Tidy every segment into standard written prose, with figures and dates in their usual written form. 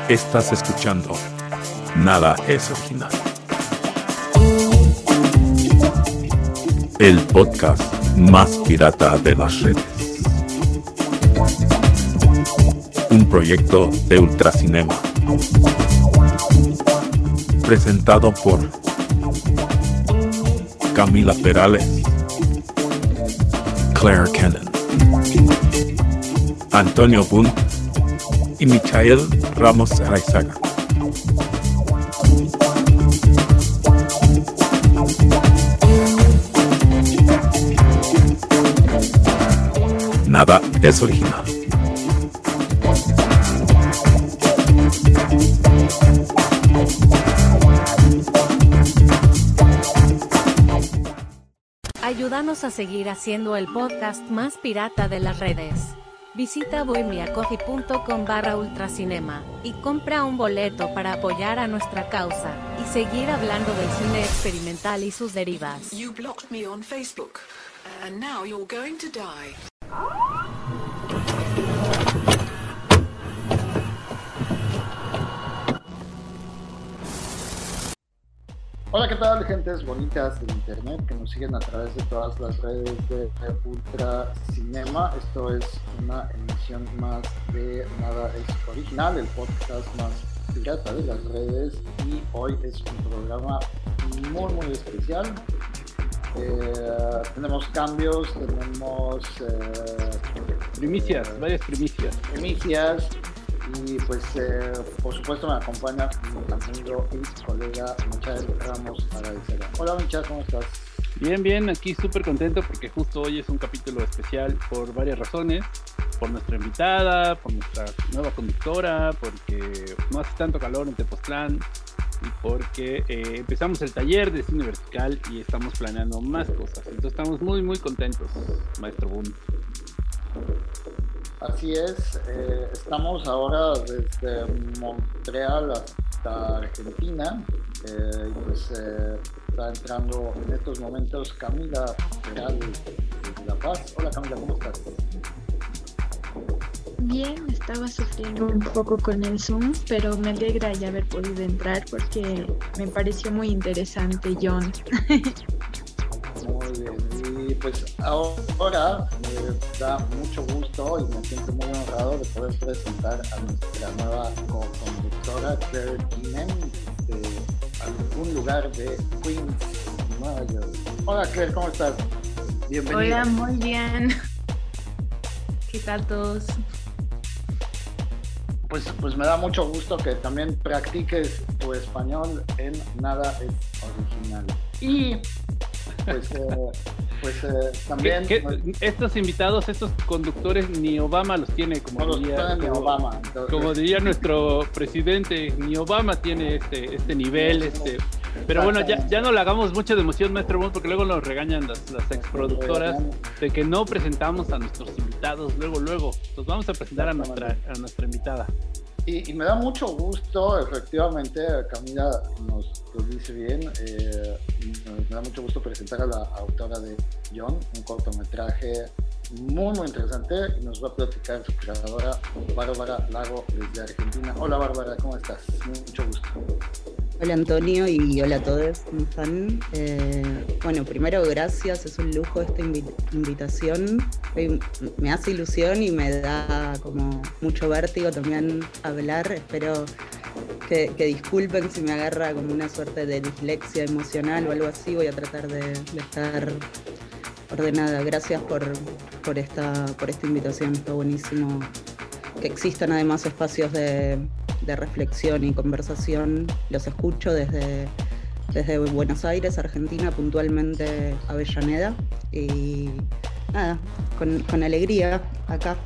Estás escuchando Nada es Original, el podcast más pirata de las redes. Un proyecto de Ultracinema, presentado por Camila Perales, Claire Cannon, Antonio Bunt y Michael Ramos Araizaga. Nada es original. Ayúdanos a seguir haciendo el podcast más pirata de las redes. Visita bohemiacoffee.com/ultracinema y compra un boleto para apoyar a nuestra causa y seguir hablando del cine experimental y sus derivas. You blocked me on Facebook, and now you're going to die. Hola, ¿qué tal, gentes bonitas del internet que nos siguen a través de todas las redes de Ultracinema? Esto es una emisión más de Nada es Original, el podcast más pirata de las redes, y hoy es un programa muy especial. Tenemos cambios, tenemos varias primicias. Y pues por supuesto me acompaña mi amigo y colega Michael Ramos Araizaga. Hola Michael, ¿cómo estás? Bien, aquí súper contento porque justo hoy es un capítulo especial por varias razones. Por nuestra invitada, por nuestra nueva conductora, porque no hace tanto calor en Tepoztlán y porque empezamos el taller de cine vertical y estamos planeando más cosas. Entonces estamos muy contentos, maestro Boone. Así es, estamos ahora desde Montreal hasta Argentina, y pues está entrando en estos momentos Camila Perales de La Paz. Hola Camila, ¿cómo estás? Bien, estaba sufriendo un poco con el Zoom, pero me alegra ya haber podido entrar porque me pareció muy interesante, John. Muy bien, y pues ahora me da mucho gusto y me siento muy honrado de poder presentar a nuestra nueva co-conductora, Claire Cannon, de algún lugar de Queens, Nueva York. Hola Claire, ¿cómo estás? Bienvenida. Hola, muy bien. ¿Qué tal todos? Pues me da mucho gusto que también practiques tu español en Nada es Original. Y también estos invitados, estos conductores, ni Obama los tiene, como diría nuestro presidente, ni Obama tiene este nivel, pero bueno, ya no le hagamos mucha de emoción, maestro Boone, porque luego nos regañan las exproductoras de que no presentamos a nuestros invitados luego. Los vamos a presentar a nuestra invitada. Y me da mucho gusto, efectivamente, Camila nos lo dice bien, me da mucho gusto presentar a la autora de John, un cortometraje muy interesante, y nos va a platicar su creadora, Bárbara Lago, desde Argentina. Hola Bárbara, ¿cómo estás? Mucho gusto. Hola Antonio y hola a todos, ¿cómo están? Bueno, primero gracias, es un lujo esta invitación. Me hace ilusión y me da como mucho vértigo también hablar. Espero que disculpen si me agarra como una suerte de dislexia emocional o algo así. Voy a tratar de estar ordenada. Gracias por esta invitación, está buenísimo que existan además espacios de reflexión y conversación. Los escucho desde Buenos Aires, Argentina, puntualmente Avellaneda, y nada, con alegría acá.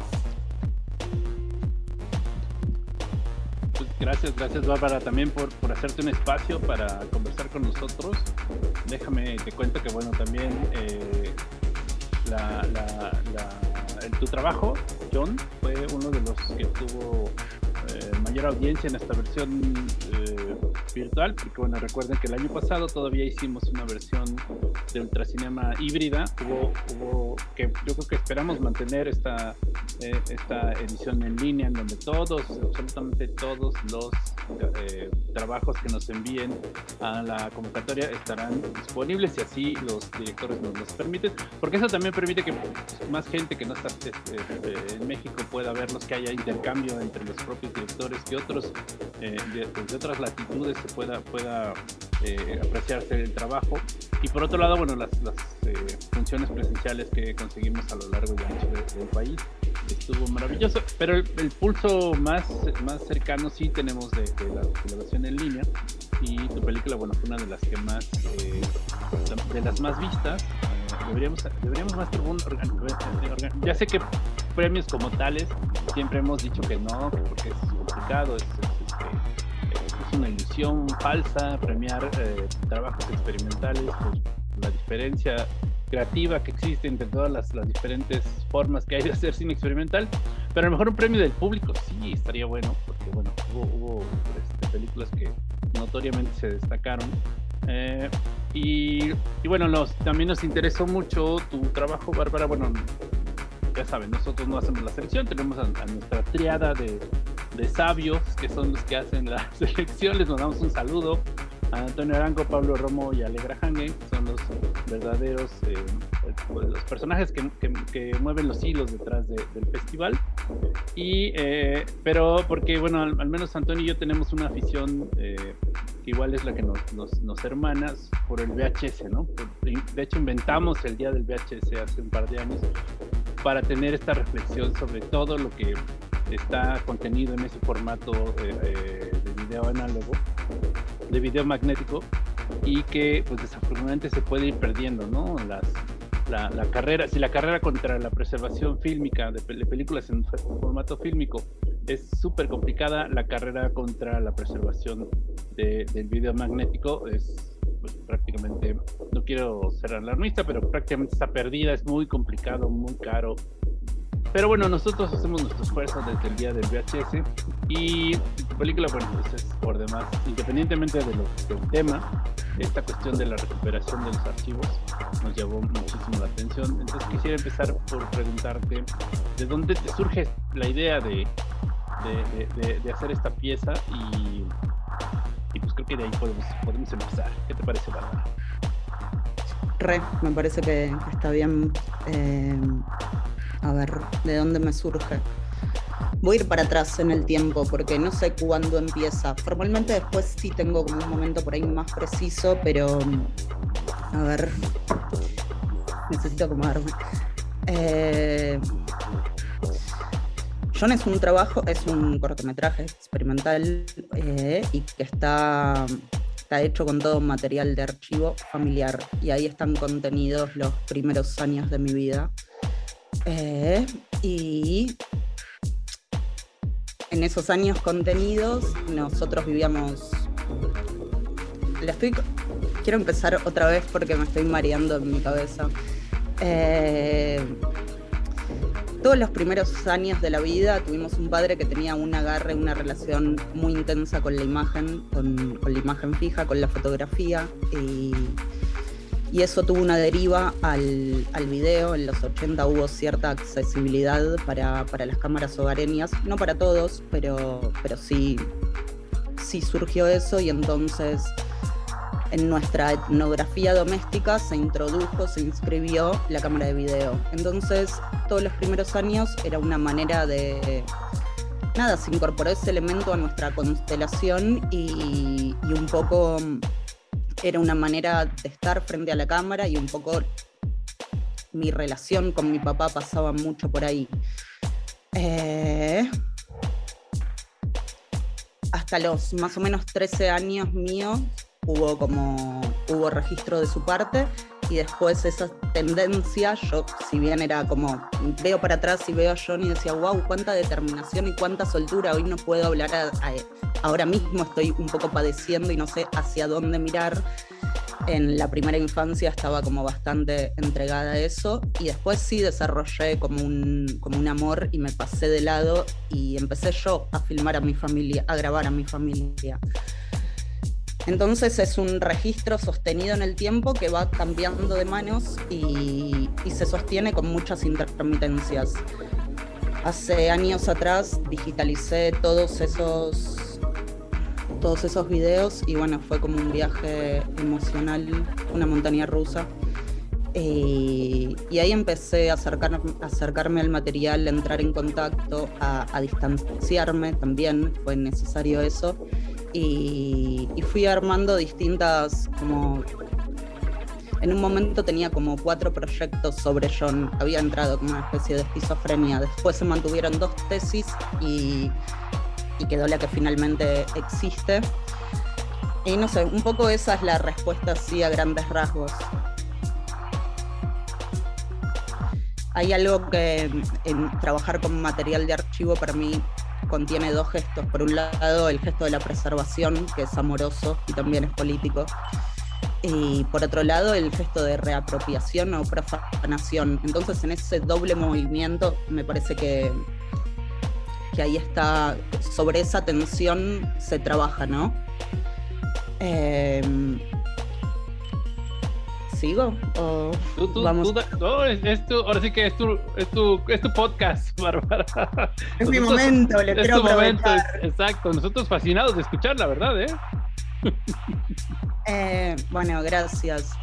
Pues gracias Bárbara también por hacerte un espacio para conversar con nosotros. Te cuento que bueno, también tu trabajo, John, fue uno de los que estuvo mayor audiencia en esta versión virtual, porque bueno, recuerden que el año pasado todavía hicimos una versión de Ultracinema híbrida. Hubo que yo creo que esperamos mantener esta edición en línea, en donde absolutamente todos los trabajos que nos envíen a la convocatoria estarán disponibles, y así los directores nos los permiten, porque eso también permite que más gente que no está en México pueda verlos, que haya intercambio entre los propios directores, que otros de otras latitudes se pueda apreciarse el trabajo. Y por otro lado, bueno, las funciones presenciales que conseguimos a lo largo y ancho del país estuvo maravilloso, pero el pulso más cercano sí tenemos de la versión en línea, y tu película, bueno, fue una de las que más de las más vistas. Deberíamos más ya sé que premios como tales siempre hemos dicho que no, porque es complicado, es una ilusión falsa premiar trabajos experimentales por la diferencia creativa que existe entre todas las diferentes formas que hay de hacer cine experimental, pero a lo mejor un premio del público sí estaría bueno, porque bueno, hubo películas que notoriamente se destacaron. Y bueno, también nos interesó mucho tu trabajo, Bárbara. Bueno, ya saben, nosotros no hacemos la selección, tenemos a nuestra triada de sabios, que son los que hacen la selección. Les mandamos un saludo a Antonio Arango, Pablo Romo y Alegra Hange, que son los verdaderos los personajes que mueven los hilos detrás del festival. Pero porque, bueno, al menos Antonio y yo tenemos una afición que igual es la que nos hermana por el VHS, ¿no? De hecho, inventamos el día del VHS hace un par de años para tener esta reflexión sobre todo lo que está contenido en ese formato de video análogo, de video magnético, y que pues desafortunadamente se puede ir perdiendo, ¿no? La carrera contra la preservación fílmica de películas en formato fílmico es súper complicada, la carrera contra la preservación del video magnético es pues, prácticamente, no quiero ser alarmista, pero prácticamente está perdida, es muy complicado, muy caro. Pero bueno, nosotros hacemos nuestro esfuerzo desde el día del VHS, y tu película, bueno, pues es por demás, independientemente del tema, esta cuestión de la recuperación de los archivos nos llamó muchísimo la atención. Entonces quisiera empezar por preguntarte, ¿de dónde te surge la idea de hacer esta pieza? Y pues creo que de ahí podemos empezar. ¿Qué te parece, Bárbara? Me parece que está bien. A ver, ¿de dónde me surge? Voy a ir para atrás en el tiempo porque no sé cuándo empieza. Formalmente después sí tengo como un momento por ahí más preciso, pero a ver, necesito acomodarme. John es un cortometraje experimental y que está hecho con todo material de archivo familiar, y ahí están contenidos los primeros años de mi vida. Y en esos años contenidos nosotros vivíamos... Quiero empezar otra vez porque me estoy mareando en mi cabeza. Todos los primeros años de la vida tuvimos un padre que tenía un agarre, una relación muy intensa con la imagen, con la imagen fija, con la fotografía, y eso tuvo una deriva al video. En los 80 hubo cierta accesibilidad para las cámaras hogareñas, no para todos, pero sí surgió eso, y entonces en nuestra etnografía doméstica se inscribió la cámara de video. Entonces todos los primeros años era una manera de... Nada, se incorporó ese elemento a nuestra constelación, y un poco era una manera de estar frente a la cámara, y un poco mi relación con mi papá pasaba mucho por ahí. Hasta los más o menos 13 años míos hubo registro de su parte, y después esa tendencia, yo, si bien era como, veo para atrás y veo a John y decía, wow, cuánta determinación y cuánta soltura, hoy no puedo hablar, ahora mismo estoy un poco padeciendo y no sé hacia dónde mirar. en la primera infancia estaba como bastante entregada a eso, y después sí desarrollé como un amor y me pasé de lado y empecé yo a filmar a mi familia, a grabar a mi familia. Entonces es un registro sostenido en el tiempo que va cambiando de manos y se sostiene con muchas intermitencias. Hace años atrás digitalicé todos esos videos y bueno, fue como un viaje emocional, una montaña rusa. Y ahí empecé a acercarme al material, a entrar en contacto, a distanciarme también, fue necesario eso. Y fui armando distintas, como en un momento tenía como 4 proyectos sobre John, había entrado como una especie de esquizofrenia, después se mantuvieron 2 tesis y quedó la que finalmente existe. Y no sé, un poco esa es la respuesta así a grandes rasgos. Hay algo que en trabajar con material de archivo para mí contiene 2 gestos. Por un lado, el gesto de la preservación, que es amoroso y también es político. Y por otro lado, el gesto de reapropiación o profanación. Entonces, en ese doble movimiento, me parece que ahí está, sobre esa tensión se trabaja, ¿no? ¿Sigo? Vamos. No, ahora sí que es tu podcast, Bárbara. Es mi momento, le quiero aprovechar. Exacto, nosotros fascinados de escuchar, la verdad, Bueno, gracias.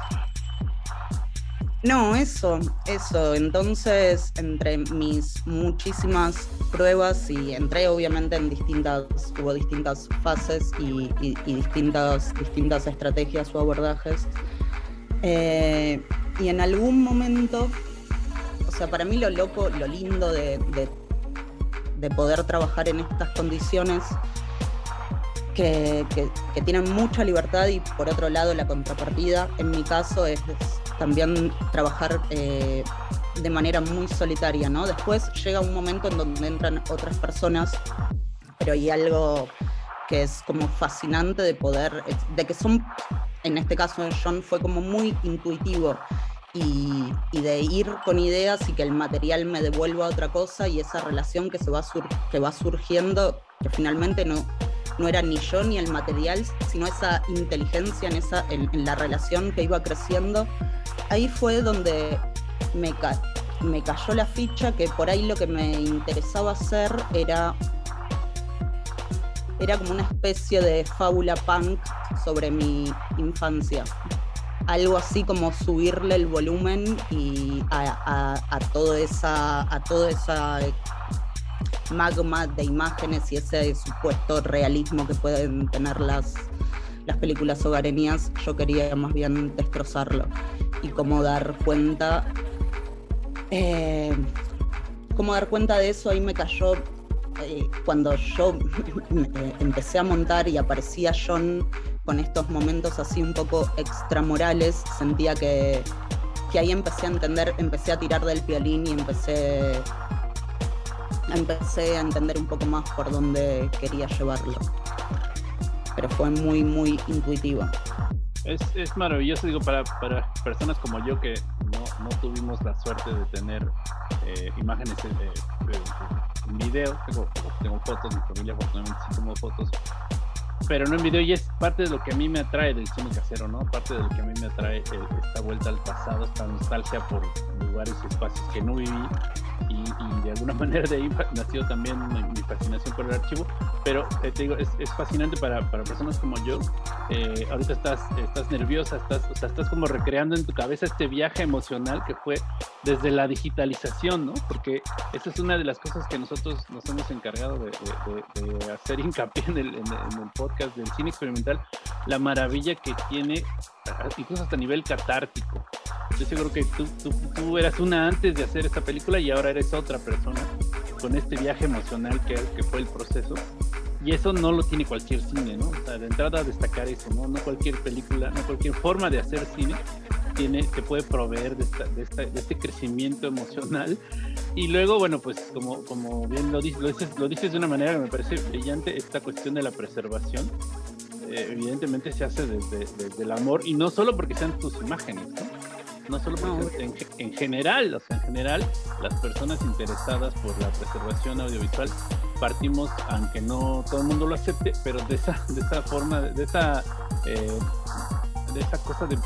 No, eso. Entonces, entre mis muchísimas pruebas y entré obviamente hubo distintas fases y distintas estrategias o abordajes. Y en algún momento, o sea, para mí lo lindo de poder trabajar en estas condiciones que tienen mucha libertad y por otro lado la contrapartida, en mi caso, es también trabajar de manera muy solitaria, ¿no? Después llega un momento en donde entran otras personas, pero hay algo que es como fascinante de que son, en este caso de John, fue como muy intuitivo y de ir con ideas y que el material me devuelva otra cosa y esa relación que va surgiendo, que finalmente no era ni yo ni el material, sino esa inteligencia en la relación que iba creciendo. Ahí fue donde me cayó la ficha que por ahí lo que me interesaba hacer era como una especie de fábula punk sobre mi infancia. Algo así como subirle el volumen y a toda esa magma de imágenes y ese supuesto realismo que pueden tener las películas hogareñas. Yo quería más bien destrozarlo y cómo dar cuenta de eso. Ahí me cayó cuando yo empecé a montar y aparecía John con estos momentos así un poco extramorales, sentía que ahí empecé a entender, empecé a tirar del violín y empecé a entender un poco más por dónde quería llevarlo. Pero fue muy, muy intuitivo. Es maravilloso, digo, para personas como yo que no tuvimos la suerte de tener imágenes en video. Tengo fotos, mi familia afortunadamente sí tomó fotos, pero no en video, y es parte de lo que a mí me atrae del cine casero, ¿no? Parte de lo que a mí me atrae esta vuelta al pasado, esta nostalgia por lugares y espacios que no viví, y de alguna manera de ahí nació también mi fascinación por el archivo. Pero te digo, es fascinante para personas como yo. Ahorita estás nerviosa, estás como recreando en tu cabeza este viaje emocional que fue desde la digitalización, ¿no? Porque esa es una de las cosas que nosotros nos hemos encargado de hacer hincapié en el podcast del cine experimental, la maravilla que tiene, incluso hasta a nivel catártico. Yo seguro que tú eras una antes de hacer esta película y ahora eres otra persona con este viaje emocional que fue el proceso. Y eso no lo tiene cualquier cine, ¿no? O sea, de entrada destacar eso, ¿no? No cualquier película, no cualquier forma de hacer cine te puede proveer de este crecimiento emocional. Y luego, bueno, pues como bien lo dices de una manera que me parece brillante, esta cuestión de la preservación. evidentemente se hace desde el amor, y no solo porque sean tus imágenes, no solo porque en general, o sea, en general, las personas interesadas por la preservación audiovisual partimos, aunque no todo el mundo lo acepte, pero de esa forma, de esa cosa de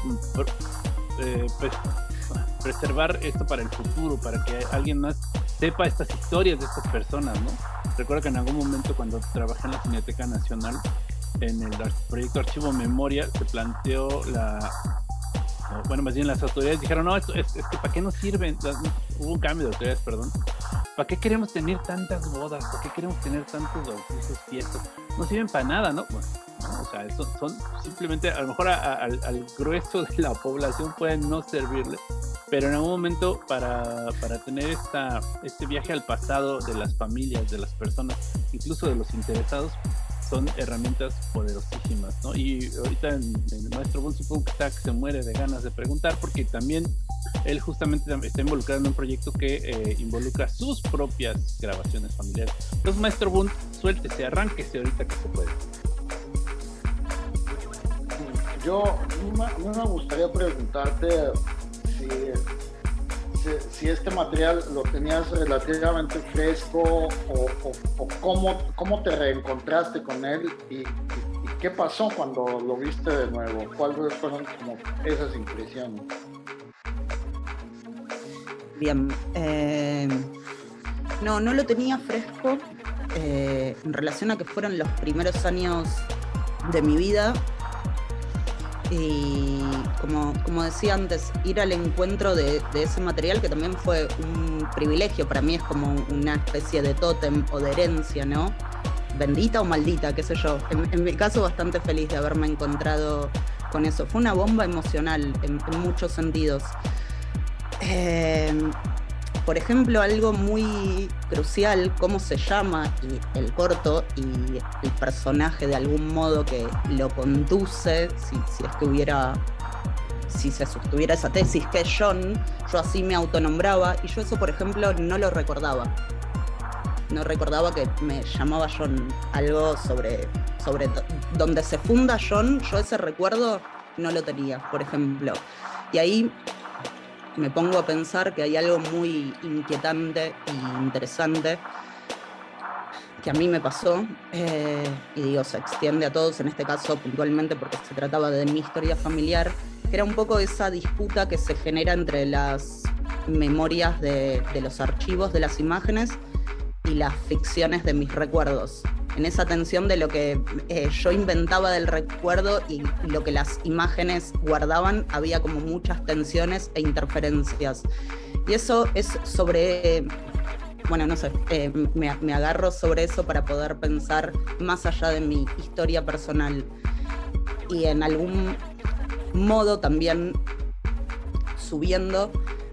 preservar esto para el futuro, para que alguien más sepa estas historias de estas personas, ¿no? Recuerdo que en algún momento, cuando trabajé en la Cineteca Nacional, en el proyecto Archivo Memoria, se planteó más bien las autoridades dijeron, no, esto es que ¿para qué nos sirven? Hubo un cambio de autoridades, perdón. ¿Para qué queremos tener tantas bodas? ¿Para qué queremos tener tantos bautizos, fiestas? No sirven para nada, ¿no? Bueno, ¿no? O sea, eso son simplemente, a lo mejor al grueso de la población pueden no servirle, pero en algún momento para tener este viaje al pasado de las familias, de las personas, incluso de los interesados, son herramientas poderosísimas, ¿no? Y ahorita el maestro Bull supongo que se muere de ganas de preguntar, porque también él justamente está involucrado en un proyecto que involucra sus propias grabaciones familiares. Entonces, maestro Bull, suéltese, arránquese ahorita que se puede. Yo me gustaría preguntarte si este material lo tenías relativamente fresco o cómo te reencontraste con él y qué pasó cuando lo viste de nuevo, cuáles fueron como esas impresiones. Bien, no lo tenía fresco en relación a que fueron los primeros años de mi vida. Y como decía antes, ir al encuentro de ese material, que también fue un privilegio, para mí es como una especie de tótem o de herencia, ¿no? Bendita o maldita, qué sé yo. En mi caso, bastante feliz de haberme encontrado con eso. Fue una bomba emocional en muchos sentidos. Por ejemplo, algo muy crucial, cómo se llama el corto y el personaje de algún modo que lo conduce, si se sostuviera esa tesis, que es John. Yo así me autonombraba, y yo eso, por ejemplo, no lo recordaba. No recordaba que me llamaba John. Algo sobre donde se funda John, yo ese recuerdo no lo tenía, por ejemplo. Y ahí me pongo a pensar que hay algo muy inquietante e interesante que a mí me pasó, y digo, se extiende a todos, en este caso puntualmente porque se trataba de mi historia familiar, que era un poco esa disputa que se genera entre las memorias de los archivos de las imágenes y las ficciones de mis recuerdos. En esa tensión de lo que yo inventaba del recuerdo y lo que las imágenes guardaban, había como muchas tensiones e interferencias. Y eso es sobre, no sé, me agarro sobre eso para poder pensar más allá de mi historia personal. Y en algún modo también subiendo,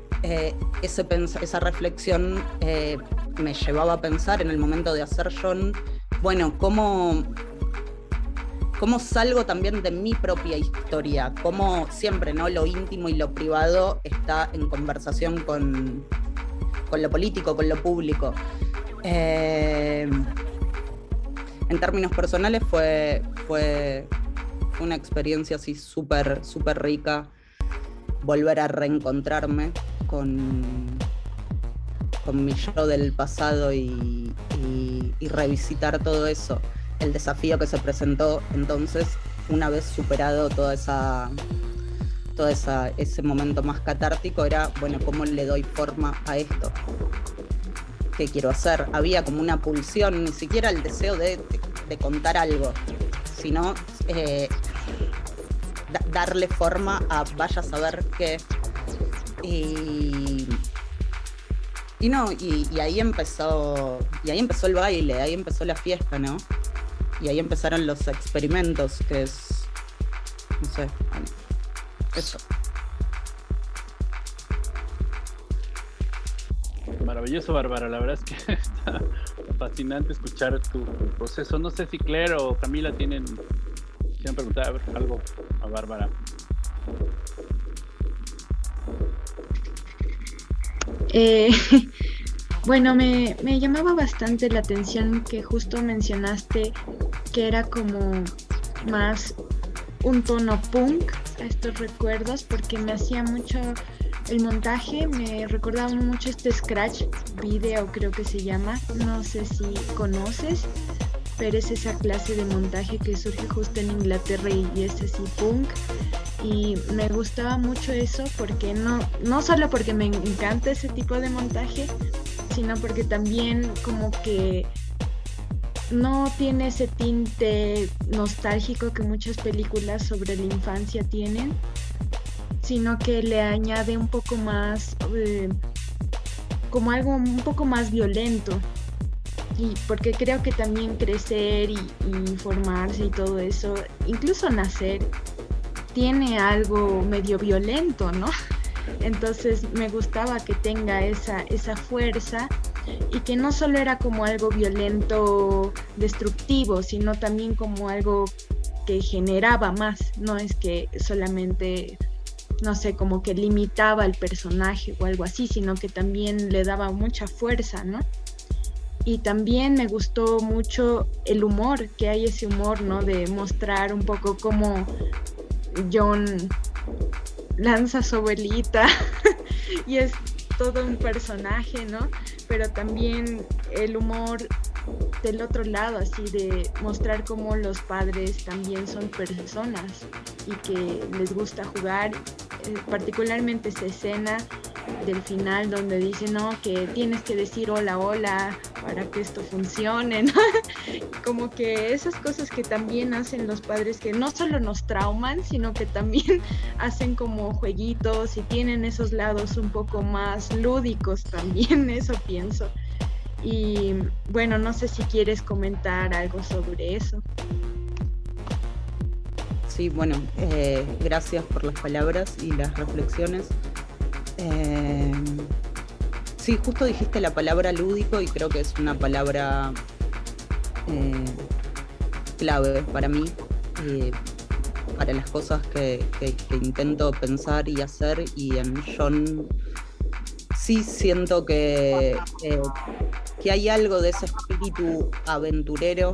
esa reflexión me llevaba a pensar en el momento de hacer John, cómo salgo también de mi propia historia, cómo siempre, ¿no?, lo íntimo y lo privado está en conversación con lo político, con lo público. En términos personales fue una experiencia así súper rica, volver a reencontrarme con mi yo del pasado y revisitar todo eso. El desafío que se presentó entonces, una vez superado ese momento más catártico, era, ¿cómo le doy forma a esto? ¿Qué quiero hacer? Había como una pulsión, ni siquiera el deseo de contar algo, sino darle forma a vaya a saber qué. Y ahí empezó el baile, ahí empezó la fiesta, ¿no? Y ahí empezaron los experimentos, que es, no sé, eso. Maravilloso, Bárbara, la verdad es que está fascinante escuchar tu proceso. No sé si Claire o Camila quieren preguntar algo a Bárbara. Me llamaba bastante la atención que justo mencionaste que era como más un tono punk a estos recuerdos, porque me hacía mucho el montaje, me recordaba mucho este Scratch Video, creo que se llama, no sé si conoces, pero es esa clase de montaje que surge justo en Inglaterra y es así punk, y me gustaba mucho eso porque no solo porque me encanta ese tipo de montaje, sino porque también como que no tiene ese tinte nostálgico que muchas películas sobre la infancia tienen, sino que le añade un poco más, como algo un poco más violento. Y porque creo que también crecer y formarse y todo eso, incluso nacer, tiene algo medio violento, ¿no? Entonces me gustaba que tenga esa fuerza, y que no solo era como algo violento, destructivo, sino también como algo que generaba más, no es que solamente, no sé, como que limitaba al personaje o algo así, sino que también le daba mucha fuerza, ¿no? Y también me gustó mucho el humor, que hay ese humor, ¿no? De mostrar un poco cómo John lanza su velita y es todo un personaje, ¿no? Pero también el humor del otro lado, así de mostrar cómo los padres también son personas y que les gusta jugar, particularmente esa escena del final donde dice, no, que tienes que decir hola, hola para que esto funcione, ¿no? Como que esas cosas que también hacen los padres, que no solo nos trauman, sino que también hacen como jueguitos y tienen esos lados un poco más lúdicos también, eso pienso. Y bueno, no sé si quieres comentar algo sobre eso. Sí, bueno, gracias por las palabras y las reflexiones. Sí, justo dijiste la palabra lúdico y creo que es una palabra clave para mí, para las cosas que intento pensar y hacer, y en John sí siento que hay algo de ese espíritu aventurero,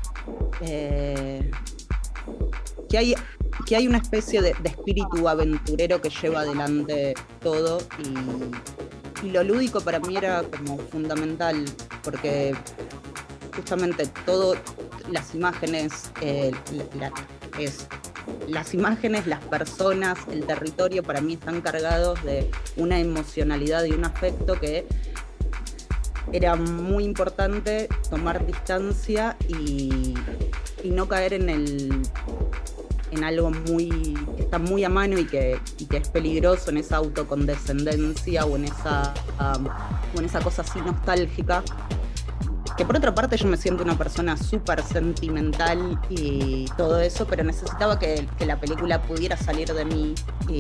que hay una especie de espíritu aventurero que lleva adelante todo, y lo lúdico para mí era como fundamental, porque justamente todo, las imágenes, las imágenes, las personas, el territorio, para mí están cargados de una emocionalidad y un afecto que era muy importante tomar distancia y no caer en algo que está muy a mano y que es peligroso, en esa autocondescendencia o en esa cosa así nostálgica, que por otra parte yo me siento una persona súper sentimental y todo eso, pero necesitaba que la película pudiera salir de mí,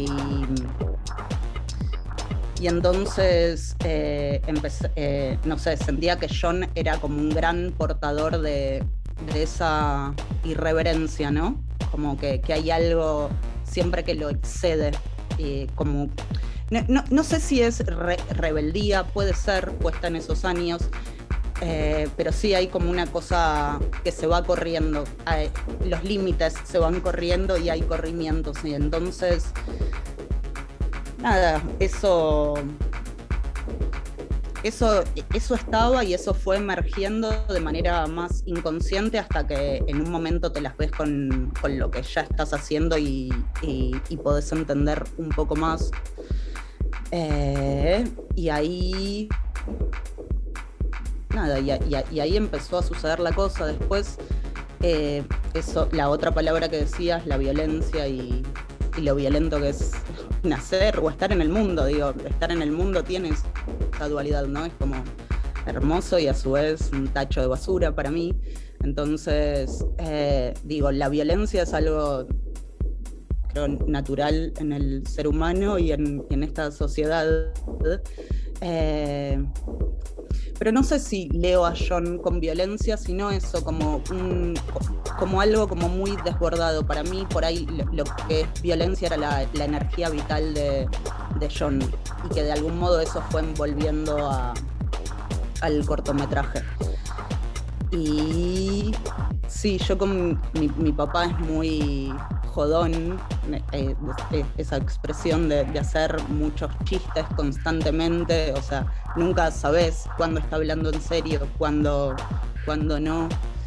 y entonces no sé, sentía que John era como un gran portador de esa irreverencia, ¿no? Como que hay algo siempre que lo excede, como no sé si es rebeldía, puede ser puesta en esos años, pero sí hay como una cosa que se va corriendo, los límites se van corriendo y hay corrimientos, y entonces nada, eso estaba, y eso fue emergiendo de manera más inconsciente hasta que en un momento te las ves con lo que ya estás haciendo y podés entender un poco más. Y ahí nada, y ahí empezó a suceder la cosa. Después, la otra palabra que decías, la violencia y lo violento que es nacer o estar en el mundo. Digo, estar en el mundo tiene esa dualidad, ¿no? Es como hermoso y a su vez un tacho de basura para mí. Entonces, digo, la violencia es algo, creo, natural en el ser humano y en esta sociedad. Pero no sé si leo a John con violencia, sino eso, como algo como muy desbordado. Para mí, por ahí, lo que es violencia era la energía vital de John, y que de algún modo eso fue envolviendo al cortometraje. Y Sí, yo con mi papá es muy jodón, esa expresión de hacer muchos chistes constantemente, o sea, nunca sabes cuándo está hablando en serio, cuándo no.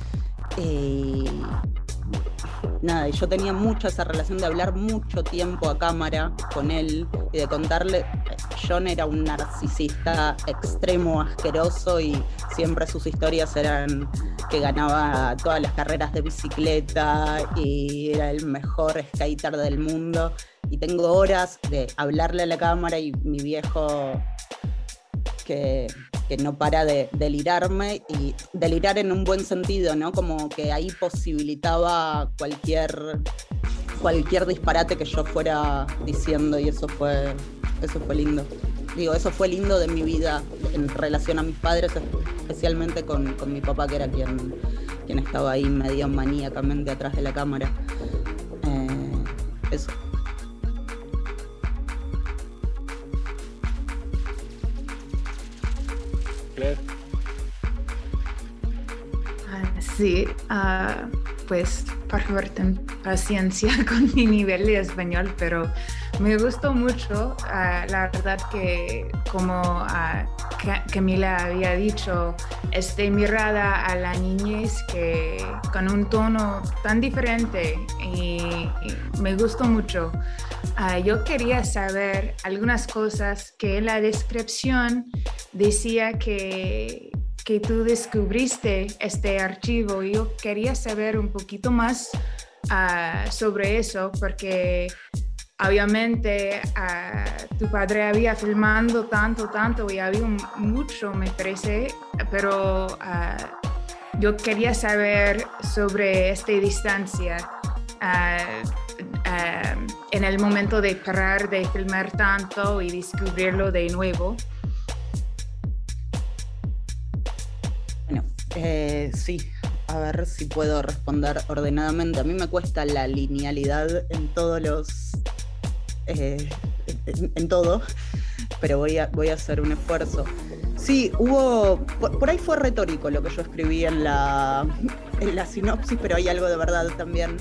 Nada, y yo tenía mucho esa relación de hablar mucho tiempo a cámara con él y de contarle. John era un narcisista extremo, asqueroso, y siempre sus historias eran que ganaba todas las carreras de bicicleta y era el mejor skater del mundo. Y tengo horas de hablarle a la cámara y mi viejo que no para de delirarme, y delirar en un buen sentido, ¿no? Como que ahí posibilitaba cualquier disparate que yo fuera diciendo, y eso fue lindo. Digo, eso fue lindo de mi vida en relación a mis padres, especialmente con mi papá, que era quien estaba ahí medio maníacamente atrás de la cámara. Eso. Sí, pues por favor ten paciencia con mi nivel de español, pero me gustó mucho, la verdad que como Camila había dicho, mirada a la niñez que con un tono tan diferente, y me gustó mucho. Yo quería saber algunas cosas que en la descripción decía que tú descubriste este archivo, y yo quería saber un poquito más sobre eso, porque obviamente tu padre había filmado tanto y había mucho, me parece, pero yo quería saber sobre esta distancia en el momento de parar de filmar tanto y descubrirlo de nuevo. Sí, a ver si puedo responder ordenadamente. A mí me cuesta la linealidad en todos en todo, pero voy a hacer un esfuerzo. Sí, por ahí fue retórico lo que yo escribí en la sinopsis, pero hay algo de verdad también.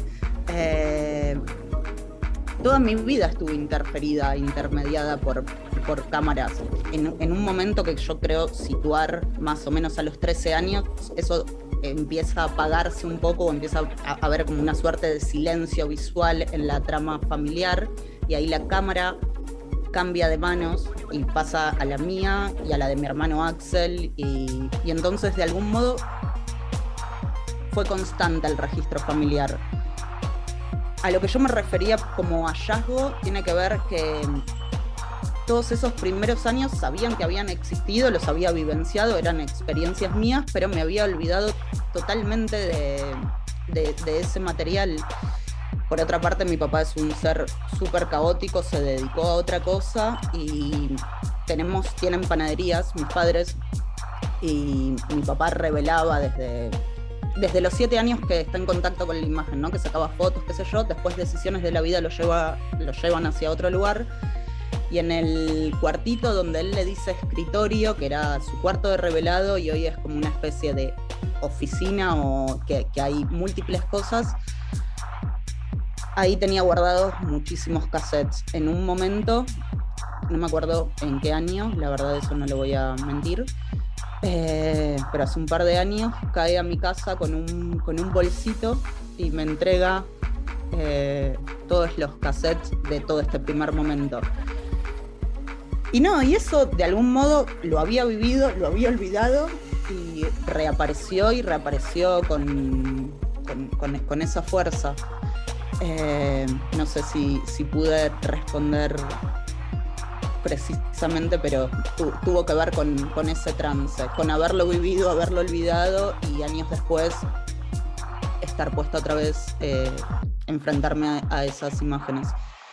Toda mi vida estuvo intermediada por cámaras. En un momento que yo creo situar más o menos a los 13 años, eso empieza a apagarse un poco, empieza a haber como una suerte de silencio visual en la trama familiar, y ahí la cámara cambia de manos y pasa a la mía y a la de mi hermano Axel, y entonces de algún modo fue constante el registro familiar. A lo que yo me refería como hallazgo tiene que ver que todos esos primeros años sabían que habían existido, los había vivenciado, eran experiencias mías, pero me había olvidado totalmente de ese material. Por otra parte, mi papá es un ser súper caótico, se dedicó a otra cosa, y tienen panaderías, mis padres, y mi papá revelaba desde los 7 años que está en contacto con la imagen, ¿no? Que sacaba fotos, qué sé yo, después decisiones de la vida lo llevan hacia otro lugar. Y en el cuartito donde él le dice escritorio, que era su cuarto de revelado y hoy es como una especie de oficina, o que hay múltiples cosas, ahí tenía guardados muchísimos cassettes. En un momento, no me acuerdo en qué año, la verdad eso no lo voy a mentir, pero hace un par de años cae a mi casa con un bolsito y me entrega todos los cassettes de todo este primer momento. Y eso de algún modo lo había vivido, lo había olvidado, y reapareció con esa fuerza. No sé si pude responder precisamente, pero tuvo que ver con ese trance, con haberlo vivido, haberlo olvidado, y años después estar puesta otra vez, enfrentarme a esas imágenes.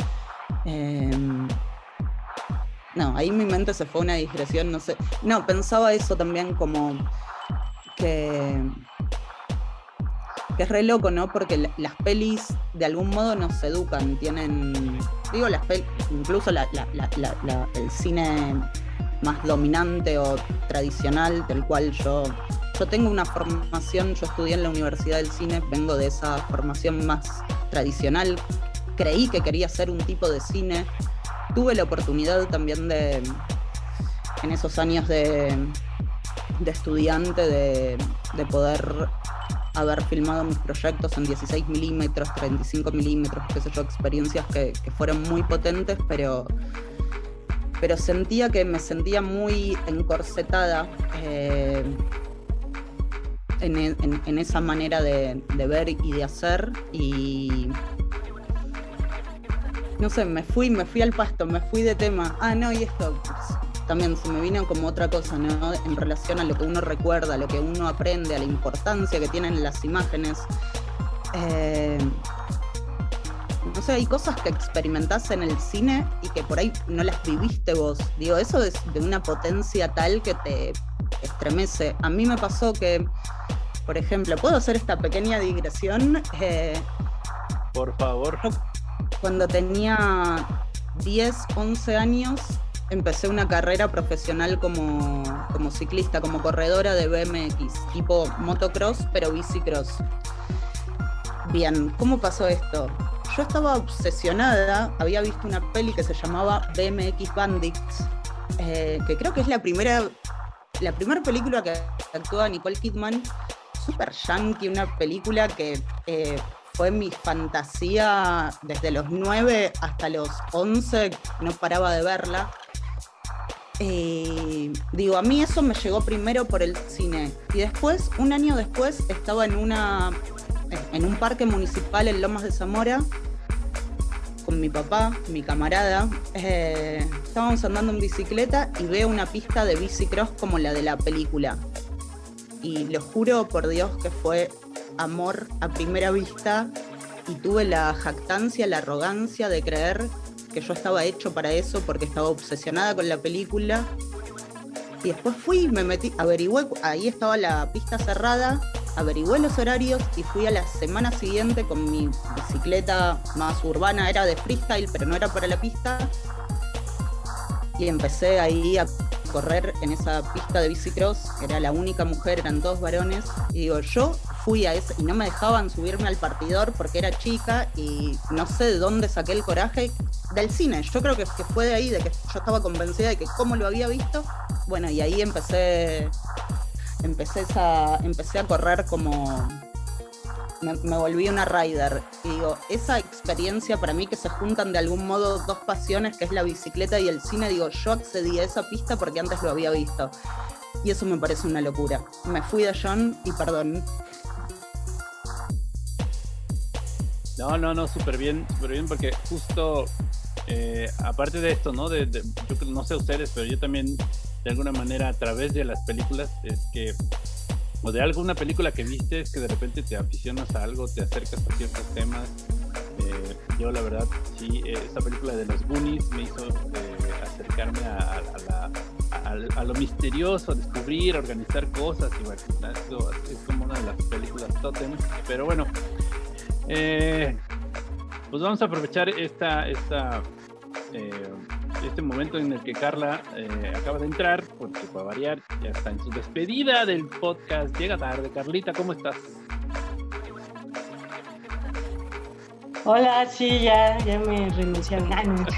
Ahí mi mente se fue a una digresión, no sé. Pensaba eso también, como que es re loco, ¿no? Porque las pelis de algún modo nos educan, incluso el cine más dominante o tradicional, del cual yo yo tengo una formación, yo estudié en la Universidad del Cine, vengo de esa formación más tradicional, creí que quería hacer un tipo de cine, tuve la oportunidad también en esos años de estudiante de poder haber filmado mis proyectos en 16 milímetros, 35 milímetros, qué sé yo, experiencias que fueron muy potentes, pero sentía que me sentía muy encorsetada en esa manera de ver y de hacer, y no sé, me fui al pasto, me fui de tema. Y esto pues, también se me vino como otra cosa, ¿no? En relación a lo que uno recuerda, a lo que uno aprende, a la importancia que tienen las imágenes. No sé, hay cosas que experimentás en el cine y que por ahí no las viviste vos. Digo, eso es de una potencia tal que te estremece. A mí me pasó que, por ejemplo, ¿puedo hacer esta pequeña digresión? Por favor. Cuando tenía 10, 11 años, empecé una carrera profesional como ciclista, como corredora de BMX, tipo motocross, pero bicicross. Bien, ¿cómo pasó esto? Yo estaba obsesionada, había visto una peli que se llamaba BMX Bandits, que creo que es la primera película que actúa Nicole Kidman, super yankee, una película que fue mi fantasía desde los 9 hasta los 11, no paraba de verla. Digo, a mí eso me llegó primero por el cine, y después, un año después, estaba en un parque municipal en Lomas de Zamora con mi papá, mi camarada. Estábamos andando en bicicleta y veo una pista de bicicross como la de la película, y lo juro por Dios que fue amor a primera vista, y tuve la jactancia, la arrogancia de creer que yo estaba hecho para eso porque estaba obsesionada con la película. Y después fui, me metí, averigüé, ahí estaba la pista cerrada, averigüé los horarios y fui a la semana siguiente con mi bicicleta más urbana, era de freestyle, pero no era para la pista. Y empecé ahí a correr en esa pista de bicicross, era la única mujer, eran todos varones. Y digo, yo fui a ese, y no me dejaban subirme al partidor porque era chica, y no sé de dónde saqué el coraje del cine. Yo creo que fue de ahí, de que yo estaba convencida de que cómo lo había visto. Bueno, y ahí empecé a correr como... Me volví una rider. Y digo, esa experiencia para mí, que se juntan de algún modo dos pasiones, que es la bicicleta y el cine, digo, yo accedí a esa pista porque antes lo había visto. Y eso me parece una locura. Me fui de John y perdón. No, súper bien, porque justo, aparte de esto, ¿no? Yo no sé ustedes, pero yo también, de alguna manera, a través de las películas, es que, o de alguna película que viste, es que de repente te aficionas a algo, te acercas a ciertos temas. Yo, la verdad, sí, esta película de los Goonies me hizo acercarme a lo misterioso, a descubrir, a organizar cosas, y bueno, eso es como una de las películas tótem. Pero bueno, pues vamos a aprovechar este momento en el que Carla acaba de entrar, porque para variar ya está en su despedida del podcast. Llega tarde. Carlita, ¿cómo estás? Hola, sí, ya me renunciaron.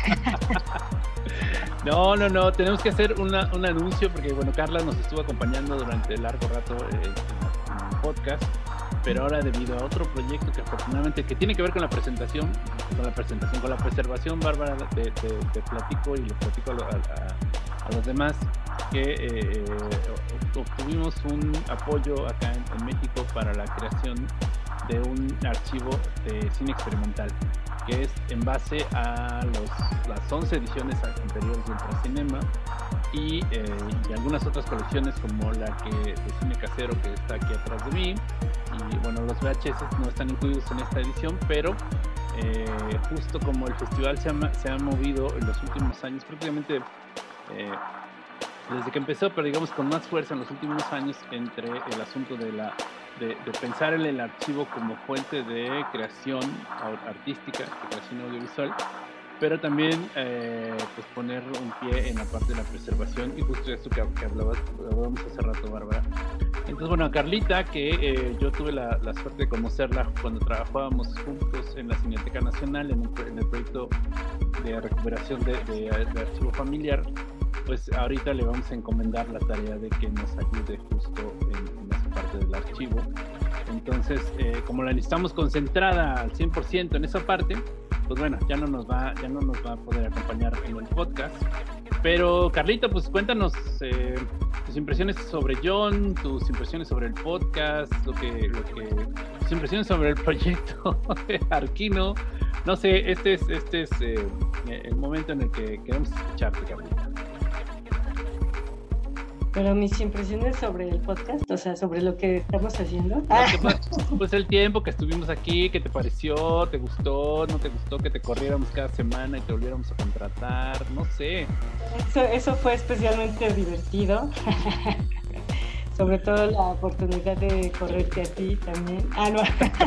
No, tenemos que hacer un anuncio, porque bueno, Carla nos estuvo acompañando durante largo rato en el podcast, pero ahora, debido a otro proyecto que afortunadamente que tiene que ver con la preservación, Bárbara, te platico y le platico a los demás que obtuvimos un apoyo acá en México para la creación de un archivo de cine experimental, que es en base a las 11 ediciones anteriores de Ultracinema y algunas otras colecciones, como la de cine casero, que está aquí atrás de mí. Y bueno, los VHS no están incluidos en esta edición, pero justo como el festival se ha movido en los últimos años, prácticamente desde que empezó, pero digamos con más fuerza en los últimos años, entre el asunto de pensar en el archivo como fuente de creación artística, de creación audiovisual, pero también pues poner un pie en la parte de la preservación, y justo esto que hablábamos hace rato, Bárbara, Entonces, bueno, a Carlita, que yo tuve la suerte de conocerla cuando trabajábamos juntos en la Cineteca Nacional, en el proyecto de recuperación de archivo familiar, pues ahorita le vamos a encomendar la tarea de que nos ayude justo en esa parte del archivo. Entonces, como la necesitamos concentrada al 100% en esa parte, pues bueno, ya no nos va a poder acompañar en el podcast. Pero Carlita, pues cuéntanos tus impresiones sobre John, tus impresiones sobre el podcast, tus impresiones sobre el proyecto de Arquino. No sé, este es el momento en el que queremos escucharte, Carlita. Pero mis impresiones sobre el podcast, o sea, sobre lo que estamos haciendo. Pues el tiempo que estuvimos aquí, ¿qué te pareció? ¿Te gustó? ¿No te gustó que te corriéramos cada semana y te volviéramos a contratar? No sé. Eso fue especialmente divertido. Sobre todo la oportunidad de correrte a ti también. No.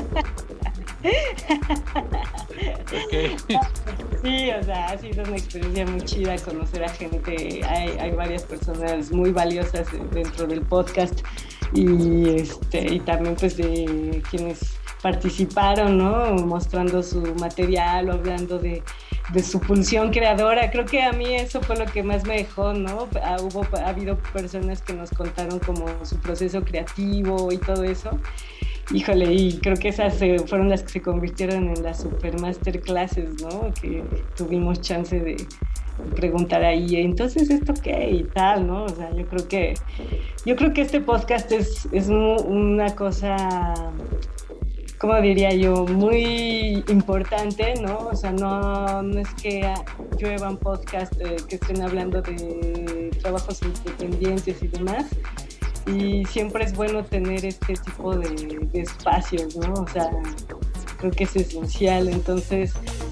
Okay. Sí, o sea, ha sido una experiencia muy chida conocer a gente. Hay varias personas muy valiosas dentro del podcast y también pues de quienes participaron, ¿no? Mostrando su material o hablando de su pulsión creadora. Creo que a mí eso fue lo que más me dejó, ¿no? Ha habido personas que nos contaron como su proceso creativo y todo eso. Híjole, y creo que esas fueron las que se convirtieron en las super masterclasses, ¿no? Que tuvimos chance de preguntar ahí, entonces ¿esto qué? Y tal, ¿no? O sea, yo creo que este podcast es una cosa, ¿cómo diría yo? Muy importante, ¿no? O sea, no es que lluevan podcasts que estén hablando de trabajos independientes y demás. Y siempre es bueno tener este tipo de espacios, ¿no? O sea, creo que es esencial. Entonces,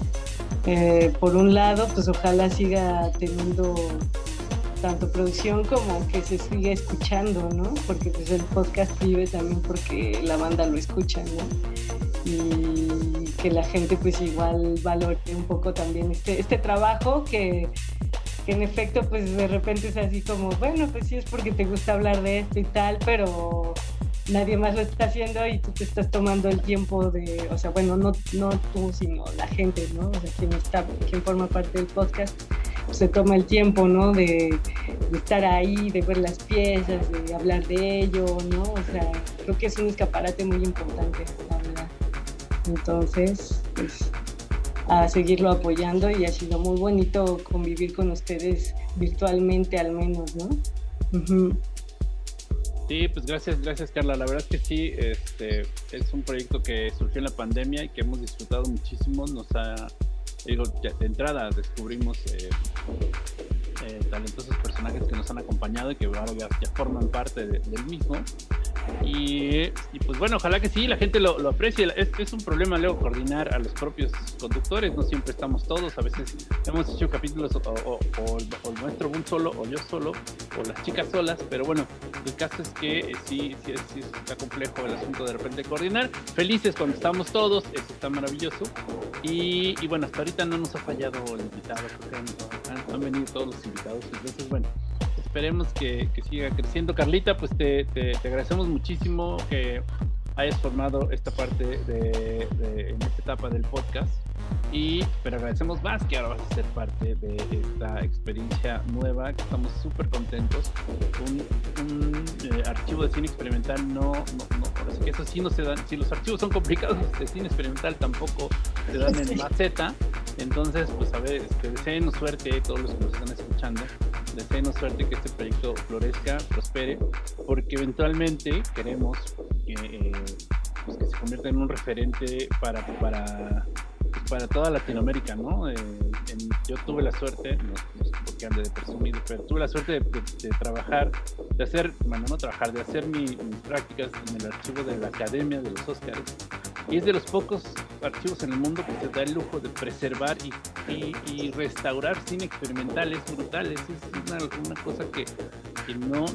por un lado, pues ojalá siga teniendo tanto producción como que se siga escuchando, ¿no? Porque pues el podcast vive también porque la banda lo escucha, ¿no? Y que la gente pues igual valore un poco también este trabajo que en efecto pues de repente es así como, bueno, pues sí es porque te gusta hablar de esto y tal, pero nadie más lo está haciendo y tú te estás tomando el tiempo de, o sea, bueno, no tú, sino la gente, ¿no? O sea, quien forma parte del podcast, pues se toma el tiempo, ¿no? De estar ahí, de ver las piezas, de hablar de ello, ¿no? O sea, creo que es un escaparate muy importante, la verdad. Entonces, pues a seguirlo apoyando y ha sido muy bonito convivir con ustedes virtualmente al menos, ¿no? Uh-huh. Sí, pues gracias Carla, la verdad es que sí, es un proyecto que surgió en la pandemia y que hemos disfrutado muchísimo, de entrada descubrimos talentosos personajes que nos han acompañado y que ahora ya forman parte del mismo. Y pues bueno, ojalá que sí, la gente lo aprecie. Es un problema luego coordinar a los propios conductores, no siempre estamos todos, a veces hemos hecho capítulos o el maestro Boom solo, o yo solo, o las chicas solas, pero bueno, el caso es que sí está complejo el asunto de repente coordinar. Felices cuando estamos todos, eso está maravilloso. Y bueno, hasta ahorita no nos ha fallado el invitado, porque han venido todos los invitados, entonces bueno, esperemos que siga creciendo. Carlita, pues te agradecemos muchísimo que hayas formado esta parte en esta etapa del podcast, pero agradecemos más que ahora vas a ser parte de esta experiencia nueva, que estamos súper contentos. Un archivo de cine experimental así que eso sí no se dan, si los archivos son complicados de cine experimental tampoco se dan en maceta. Entonces pues a ver, deseenos suerte a todos los que nos están escuchando, deseenos suerte que este proyecto florezca, prospere, porque eventualmente queremos pues que se convierta en un referente para toda Latinoamérica, ¿no? Yo tuve la suerte, no sé por qué ande de presumir, pero tuve la suerte de trabajar, de hacer mis prácticas en el archivo de la Academia de los Óscares, y es de los pocos archivos en el mundo que se da el lujo de preservar y restaurar cine experimental. Es brutal, es una cosa que no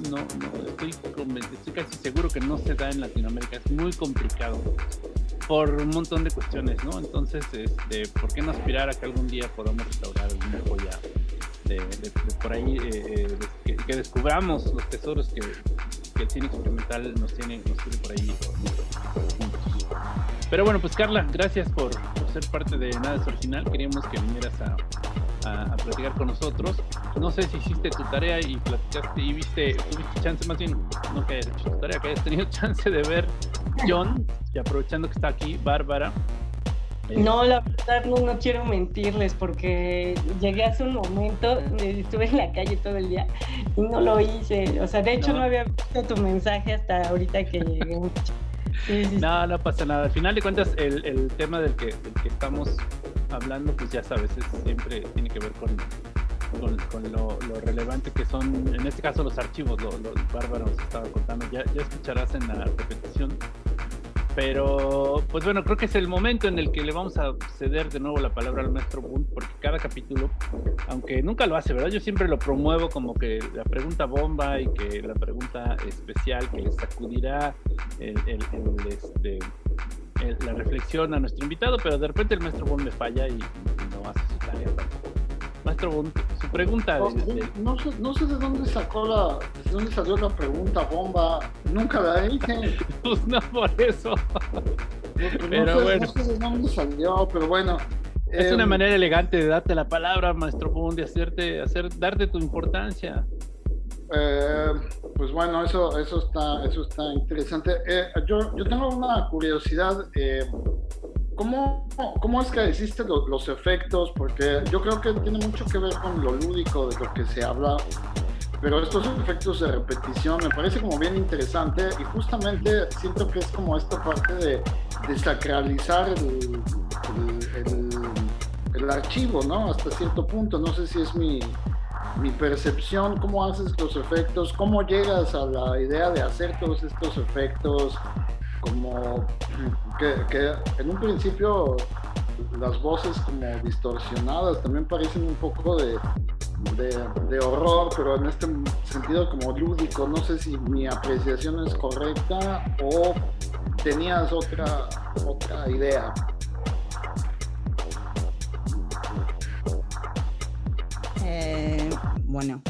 estoy casi seguro que no se da en Latinoamérica, es muy complicado por un montón de cuestiones, ¿no? Entonces, ¿por qué no aspirar a que algún día podamos restaurar alguna joya de por ahí, que descubramos los tesoros el cine experimental nos tiene por ahí juntos. Pero bueno, pues Carla, gracias por ser parte de Nada es Original. Queríamos que vinieras a platicar con nosotros. No sé si hiciste tu tarea y platicaste y tuviste chance, más bien, no que hayas hecho tu tarea, que hayas tenido chance de ver John, y aprovechando que está aquí Bárbara. No, la verdad no quiero mentirles porque llegué hace un momento, estuve en la calle todo el día y no lo hice. O sea, de hecho no había visto tu mensaje hasta ahorita que llegué. Sí. No pasa nada. Al final de cuentas, el tema del que estamos hablando, pues ya sabes, siempre tiene que ver con lo relevante que son, en este caso, los archivos. Bárbara nos estaba contando, ya escucharás en la repetición. Pero, pues bueno, creo que es el momento en el que le vamos a ceder de nuevo la palabra al maestro Boone, porque cada capítulo, aunque nunca lo hace, ¿verdad? Yo siempre lo promuevo como que la pregunta bomba y que la pregunta especial que le sacudirá la reflexión a nuestro invitado, pero de repente el maestro Boone me falla y no hace su tarea tampoco. Maestro Boone, su pregunta... No sé de dónde salió la pregunta bomba. Nunca la hice. Pues no por eso. Pero bueno. No sé de dónde salió, pero bueno. Es una manera elegante de darte la palabra, maestro Boone, de darte tu importancia. Pues bueno, eso está interesante. Yo tengo una curiosidad. ¿Cómo es que existen los efectos? Porque yo creo que tiene mucho que ver con lo lúdico de lo que se habla, pero estos efectos de repetición me parece como bien interesante y justamente siento que es como esta parte de sacralizar el archivo, ¿no? Hasta cierto punto, no sé si es mi percepción. ¿Cómo haces los efectos? ¿Cómo llegas a la idea de hacer todos estos efectos? Como que en un principio las voces como distorsionadas también parecen un poco de horror, pero en este sentido como lúdico. No sé si mi apreciación es correcta o tenías otra idea. Bueno,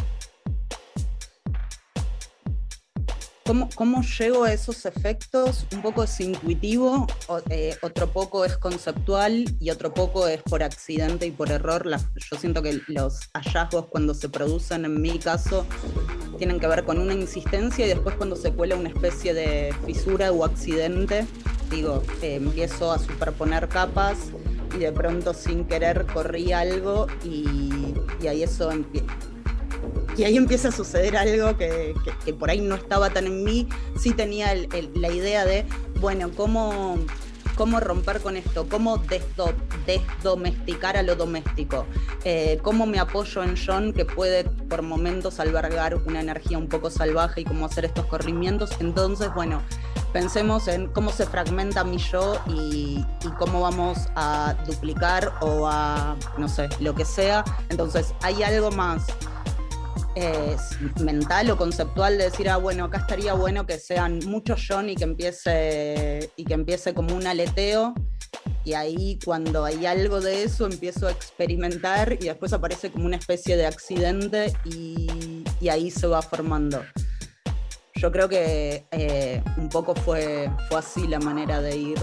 ¿Cómo llego a esos efectos? Un poco es intuitivo, otro poco es conceptual y otro poco es por accidente y por error. Yo siento que los hallazgos cuando se producen, en mi caso, tienen que ver con una insistencia y después cuando se cuela una especie de fisura o accidente, empiezo a superponer capas y de pronto sin querer corrí algo y ahí eso empieza. Y ahí empieza a suceder algo que por ahí no estaba tan en mí. Sí tenía la idea de, bueno, ¿cómo romper con esto? ¿Cómo desdomesticar a lo doméstico? ¿Cómo me apoyo en John, que puede por momentos albergar una energía un poco salvaje y cómo hacer estos corrimientos? Entonces, bueno, pensemos en cómo se fragmenta mi yo y cómo vamos a duplicar o a, no sé, lo que sea. Entonces, hay algo más mental o conceptual de decir, bueno, acá estaría bueno que sean muchos John y que empiece como un aleteo, y ahí cuando hay algo de eso empiezo a experimentar y después aparece como una especie de accidente y ahí se va formando. Yo creo que un poco fue así la manera de ir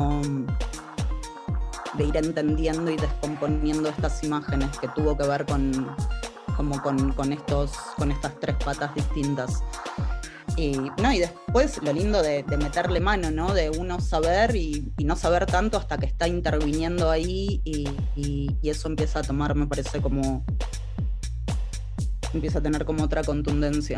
entendiendo y descomponiendo estas imágenes, que tuvo que ver con estas tres patas distintas. Y después lo lindo de meterle mano, ¿no? De uno saber y no saber tanto hasta que está interviniendo ahí y eso empieza a tomar, me parece, empieza a tener como otra contundencia.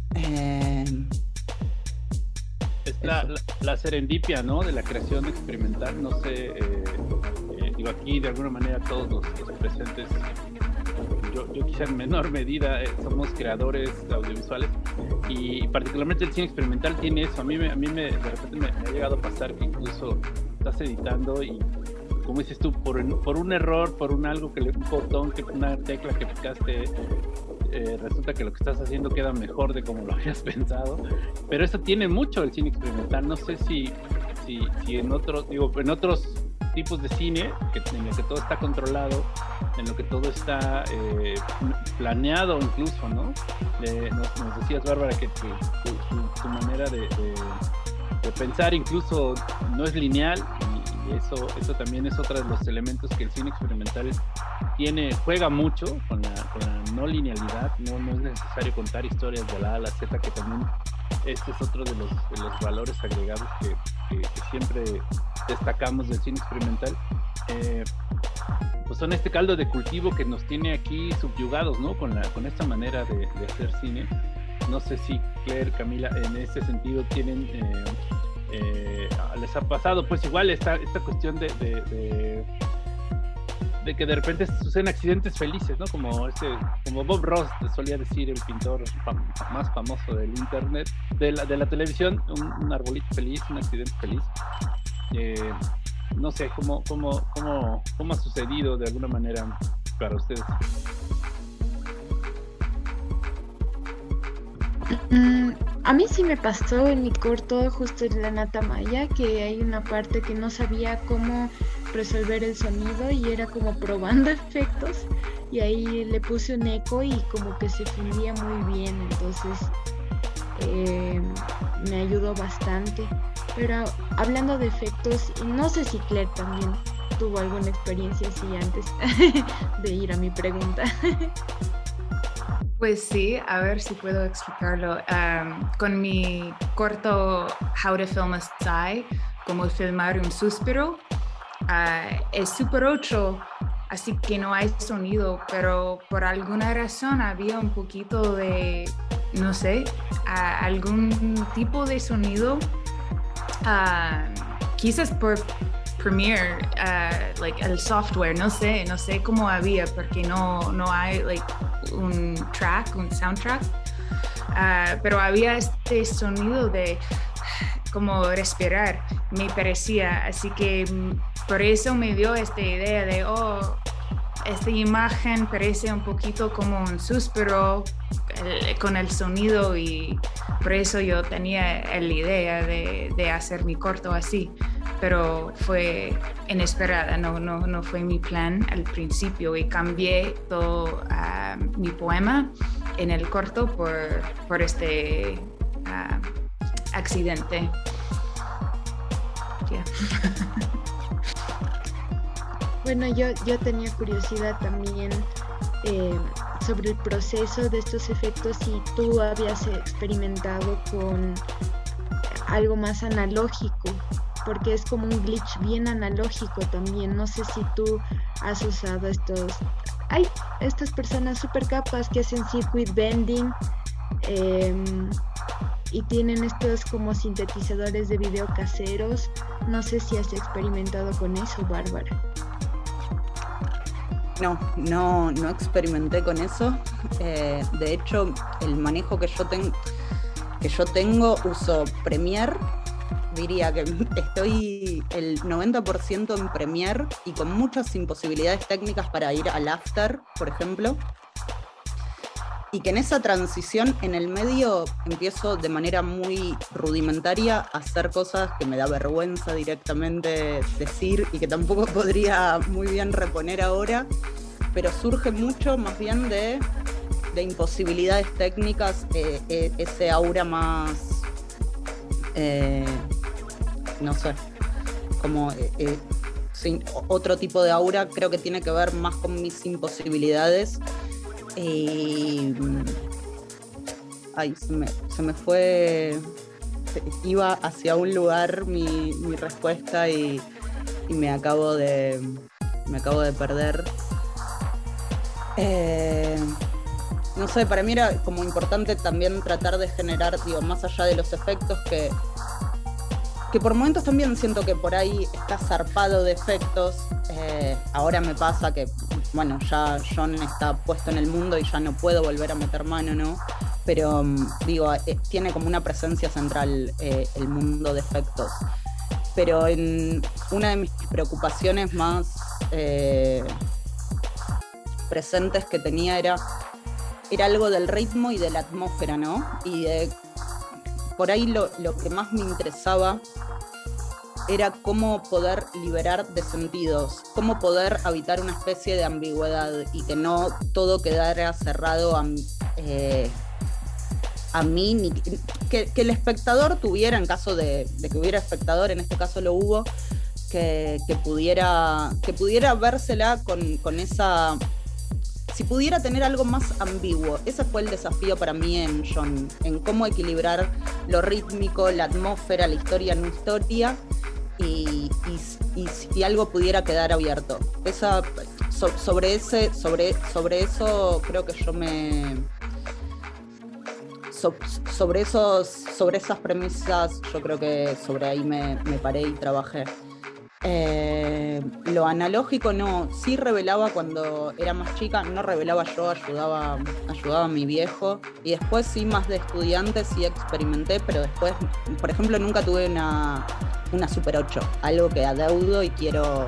Es la serendipia, ¿no? De la creación experimental. No sé, aquí de alguna manera todos los presentes, yo quizá en menor medida somos creadores audiovisuales y particularmente el cine experimental tiene eso. A mí de repente me ha llegado a pasar que incluso estás editando y, como dices tú, por un error, por un botón, una tecla que picaste, resulta que lo que estás haciendo queda mejor de como lo habías pensado. Pero eso tiene mucho el cine experimental. No sé si en otros tipos de cine en el que todo está controlado, en lo que todo está planeado incluso, ¿no? Nos decías, Bárbara, que tu manera de pensar incluso no es lineal, y eso también es otro de los elementos que el cine experimental juega mucho con la no linealidad. No es necesario contar historias de la A a la Z, que también este es otro de los valores agregados que siempre destacamos del cine experimental. Pues son este caldo de cultivo que nos tiene aquí subyugados, ¿no? Con esta manera de hacer cine. No sé si Claire, Camila, en ese sentido tienen les ha pasado pues igual esta cuestión de que de repente suceden accidentes felices, ¿no? Como Bob Ross solía decir, el pintor más famoso del internet, de la televisión, un arbolito feliz, un accidente feliz. No sé cómo ha sucedido de alguna manera para ustedes. A mí sí me pasó en mi corto, justo en la Nata Maya, que hay una parte que no sabía cómo resolver el sonido y era como probando efectos, y ahí le puse un eco y como que se fundía muy bien, entonces me ayudó bastante. Pero hablando de efectos, no sé si Claire también tuvo alguna experiencia así antes de ir a mi pregunta. Pues sí, a ver si puedo explicarlo. Con mi corto How to Film a Sigh, como filmar un suspiro, es Super 8, así que no hay sonido, pero por alguna razón había un poquito de, no sé, algún tipo de sonido, quizás por Premiere, like el software, no sé cómo había, porque no hay like un soundtrack, pero había este sonido de como respirar, me parecía, así que por eso me dio esta idea de esta imagen parece un poquito como un suspiro con el sonido, y por eso yo tenía la idea de hacer mi corto así, pero fue inesperada, no fue mi plan al principio, y cambié todo mi poema en el corto por este accidente. Yeah. Bueno, yo tenía curiosidad también sobre el proceso de estos efectos, si tú habías experimentado con algo más analógico, porque es como un glitch bien analógico también. No sé si tú has usado estas personas súper capas que hacen circuit bending y tienen estos como sintetizadores de video caseros. No sé si has experimentado con eso, Bárbara. No experimenté con eso. De hecho, el manejo que yo tengo, uso Premiere. Diría que estoy el 90% en Premiere y con muchas imposibilidades técnicas para ir al After, por ejemplo. Y que en esa transición, en el medio, empiezo de manera muy rudimentaria a hacer cosas que me da vergüenza directamente decir y que tampoco podría muy bien reponer ahora, pero surge mucho más bien de imposibilidades técnicas, ese aura más, no sé, como otro tipo de aura, creo que tiene que ver más con mis imposibilidades. Se me fue, iba hacia un lugar mi respuesta y me acabo de perder. No sé, para mí era como importante también tratar de generar, más allá de los efectos, que por momentos también siento que por ahí está zarpado de efectos. Ahora me pasa que, bueno, ya John está puesto en el mundo y ya no puedo volver a meter mano, ¿no? Pero tiene como una presencia central el mundo de efectos. Pero una de mis preocupaciones más presentes que tenía era algo del ritmo y de la atmósfera, ¿no? Y por ahí lo que más me interesaba era cómo poder liberar de sentidos, cómo poder habitar una especie de ambigüedad y que no todo quedara cerrado a mí, ni que el espectador tuviera, en caso de que hubiera espectador, en este caso lo hubo, que pudiera vérsela con esa... Si pudiera tener algo más ambiguo. Ese fue el desafío para mí en John, en cómo equilibrar lo rítmico, la atmósfera, la historia no historia, y si algo pudiera quedar abierto. Sobre eso creo que yo sobre esas premisas yo creo que sobre ahí me paré y trabajé. Lo analógico no, sí revelaba cuando era más chica, no revelaba yo, ayudaba a mi viejo, y después sí, más de estudiante sí experimenté, pero después, por ejemplo, nunca tuve una Super 8, algo que adeudo y quiero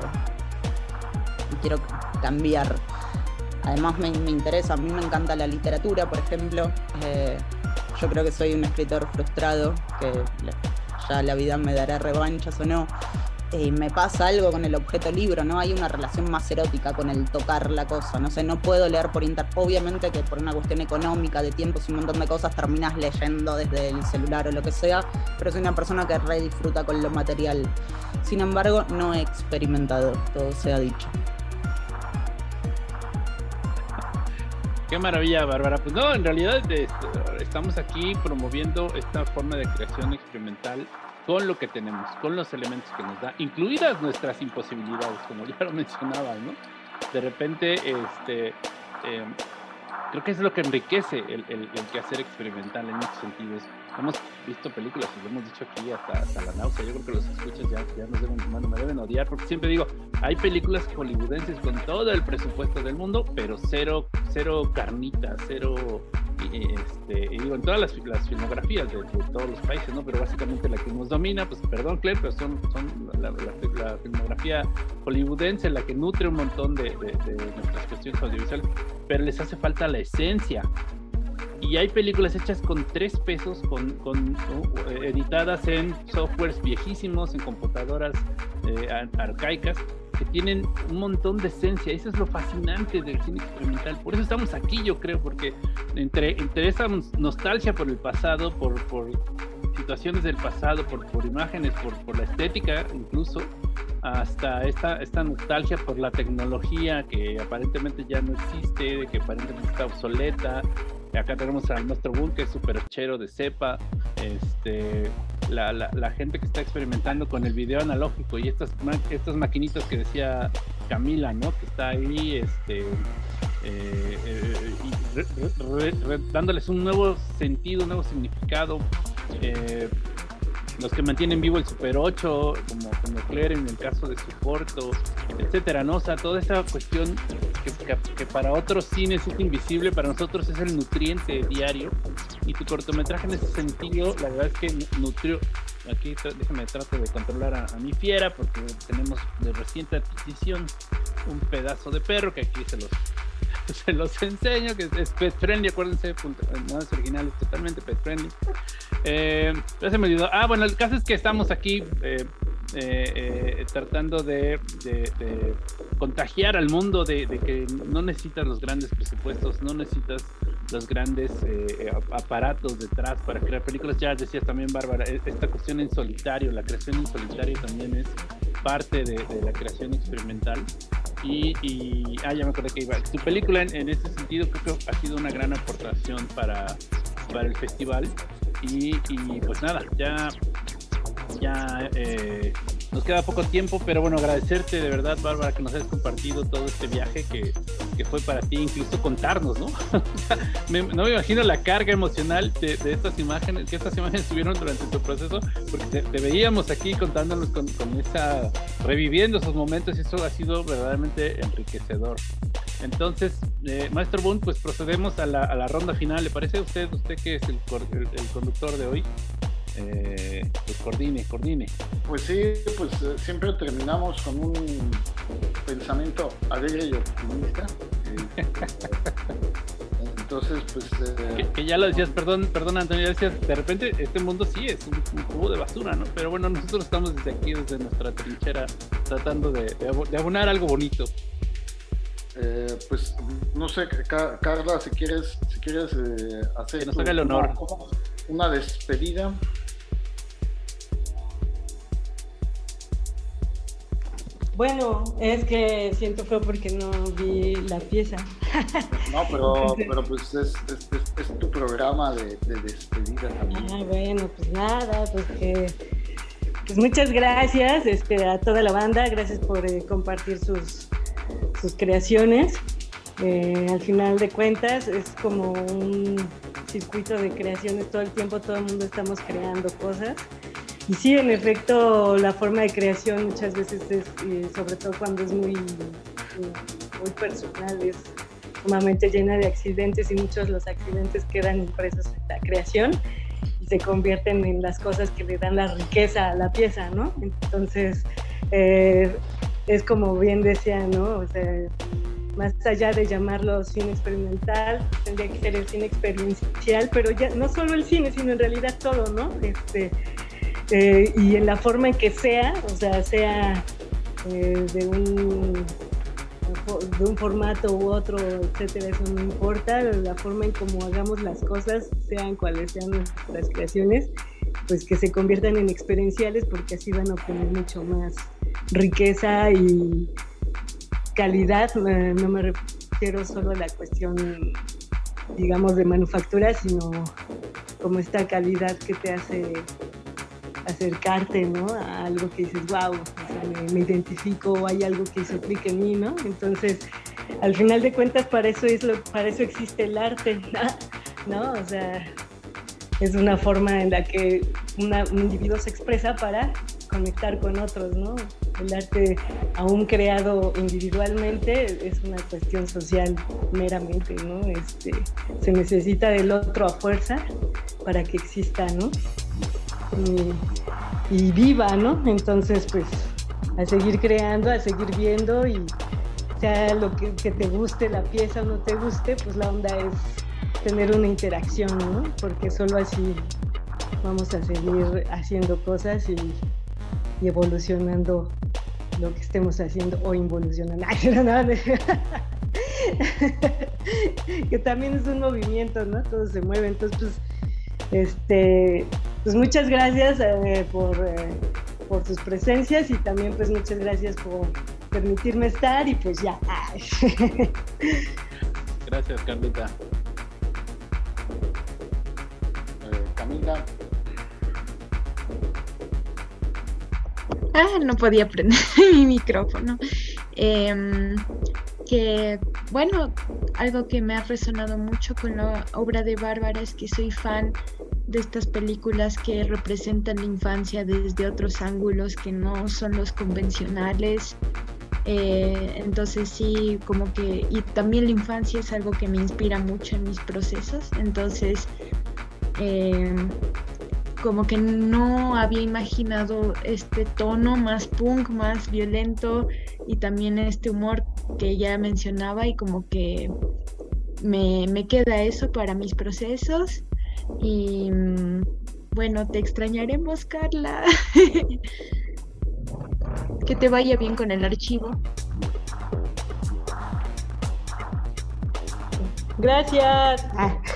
cambiar. Además me interesa, a mí me encanta la literatura, por ejemplo. Yo creo que soy un escritor frustrado, que ya la vida me dará revanchas o no. Me pasa algo con el objeto libro, ¿no? Hay una relación más erótica con el tocar la cosa, no sé, no puedo leer por internet, obviamente que por una cuestión económica, de tiempos y un montón de cosas terminas leyendo desde el celular o lo que sea, pero soy una persona que re disfruta con lo material. Sin embargo, no he experimentado, todo se ha dicho. Qué maravilla, Bárbara. Pues no, en realidad estamos aquí promoviendo esta forma de creación experimental con lo que tenemos, con los elementos que nos da, incluidas nuestras imposibilidades, como ya lo mencionaba, ¿no? De repente, creo que es lo que enriquece el quehacer experimental en muchos sentidos. Hemos visto películas, y lo hemos dicho aquí hasta la náusea. Yo creo que los escuchas ya me deben odiar, porque siempre digo, hay películas hollywoodenses con todo el presupuesto del mundo, pero cero carnita, cero... y digo, en todas las filmografías de todos los países, ¿no? Pero básicamente la que nos domina, pues perdón, Claire, pero son la filmografía hollywoodense la que nutre un montón de nuestras cuestiones audiovisuales, pero les hace falta la esencia. Y hay películas hechas con 3 pesos, editadas en softwares viejísimos, en computadoras arcaicas, que tienen un montón de esencia. Eso es lo fascinante del cine experimental. Por eso estamos aquí, yo creo, porque entre esa nostalgia por el pasado, por situaciones del pasado, por imágenes, por la estética incluso, hasta esta nostalgia por la tecnología que aparentemente ya no existe, que aparentemente está obsoleta. Acá tenemos a nuestro Bull, que es súper chero de cepa, la gente que está experimentando con el video analógico y estas maquinitas que decía Camila, ¿no? Que está ahí dándoles un nuevo sentido, un nuevo significado. Los que mantienen vivo el Super 8, como Claire en el caso de su corto, etcétera, ¿no? O sea, toda esa cuestión que para otros cines es invisible, para nosotros es el nutriente diario. Y tu cortometraje en ese sentido, la verdad es que nutrió. Aquí déjame tratar de controlar a mi fiera, porque tenemos de reciente adquisición un pedazo de perro que aquí se los enseño, que es pet friendly, acuérdense, no es original, es totalmente pet friendly. Ya se me olvidó. Bueno, el caso es que estamos aquí tratando de contagiar al mundo de que no necesitas los grandes presupuestos, no necesitas los grandes aparatos detrás para crear películas. Ya decías también, Bárbara, esta cuestión en solitario, la creación en solitario también es parte de la creación experimental. Ya me acordé que iba. Tu película en ese sentido creo que ha sido una gran aportación para el festival. Y pues nada, ya nos queda poco tiempo, pero bueno, agradecerte de verdad, Bárbara, que nos hayas compartido todo este viaje que fue para ti, incluso contarnos, ¿no? No me imagino la carga emocional de estas imágenes, que estas imágenes tuvieron durante tu proceso, porque te veíamos aquí contándonos con esa, reviviendo esos momentos, y eso ha sido verdaderamente enriquecedor. Entonces, Maestro Boone, pues procedemos a la ronda final. ¿Le parece a usted que es el conductor de hoy? Pues coordine. Pues sí, siempre terminamos con un pensamiento alegre y optimista. Entonces, pues... Que ya lo decías, perdón Antonio, ya decías, de repente este mundo sí es un cubo de basura, ¿no? Pero bueno, nosotros estamos desde aquí, desde nuestra trinchera, tratando de abonar algo bonito. Pues, no sé, Carla, si quieres hacer que nos haga el honor. Una despedida. Bueno, es que siento feo porque no vi la pieza. No, pero pues es tu programa de despedida también. Bueno, pues nada, pues muchas gracias a toda la banda, gracias por compartir sus creaciones. Al final de cuentas es como un circuito de creaciones todo el tiempo, todo el mundo estamos creando cosas. Y sí, en efecto, la forma de creación muchas veces es, sobre todo cuando es muy personal, es sumamente llena de accidentes y muchos de los accidentes quedan impresos en la creación y se convierten en las cosas que le dan la riqueza a la pieza, ¿no? Entonces, es como bien decía, ¿no? O sea, más allá de llamarlo cine experimental, tendría que ser el cine experiencial, pero ya no solo el cine, sino en realidad todo, ¿no? Y en la forma en que sea, o sea, sea de un formato u otro, etcétera, eso no importa, la forma en cómo hagamos las cosas, sean cuales sean nuestras creaciones, pues que se conviertan en experienciales, porque así van a obtener mucho más riqueza y calidad. No me refiero solo a la cuestión, digamos, de manufactura, sino como esta calidad que te hace acercarte, ¿no? A algo que dices, wow, o sea, me identifico, o hay algo que hizo clic en mí, ¿no? Entonces, al final de cuentas, para eso existe el arte, ¿no? O sea, es una forma en la que un individuo se expresa para conectar con otros, ¿no? El arte, aún creado individualmente, es una cuestión social meramente, ¿no? Se necesita del otro a fuerza para que exista, ¿no? Y viva, ¿no? Entonces, pues, a seguir creando, a seguir viendo, y sea lo que te guste la pieza o no te guste, pues la onda es tener una interacción, ¿no? Porque solo así vamos a seguir haciendo cosas y evolucionando lo que estemos haciendo, o involucionando. Que también es un movimiento, ¿no? Todo se mueve, entonces, pues muchas gracias por sus presencias, y también pues muchas gracias por permitirme estar, y pues ya. Gracias, Carlita. Camila. No podía prender mi micrófono. Que, bueno, algo que me ha resonado mucho con la obra de Bárbara es que soy fan de estas películas que representan la infancia desde otros ángulos que no son los convencionales. Entonces sí, como que, y también la infancia es algo que me inspira mucho en mis procesos. Entonces, como que no había imaginado este tono más punk, más violento, y también este humor que ella mencionaba, y como que me queda eso para mis procesos. Y bueno, te extrañaremos, Carla. Que te vaya bien con el archivo. Gracias.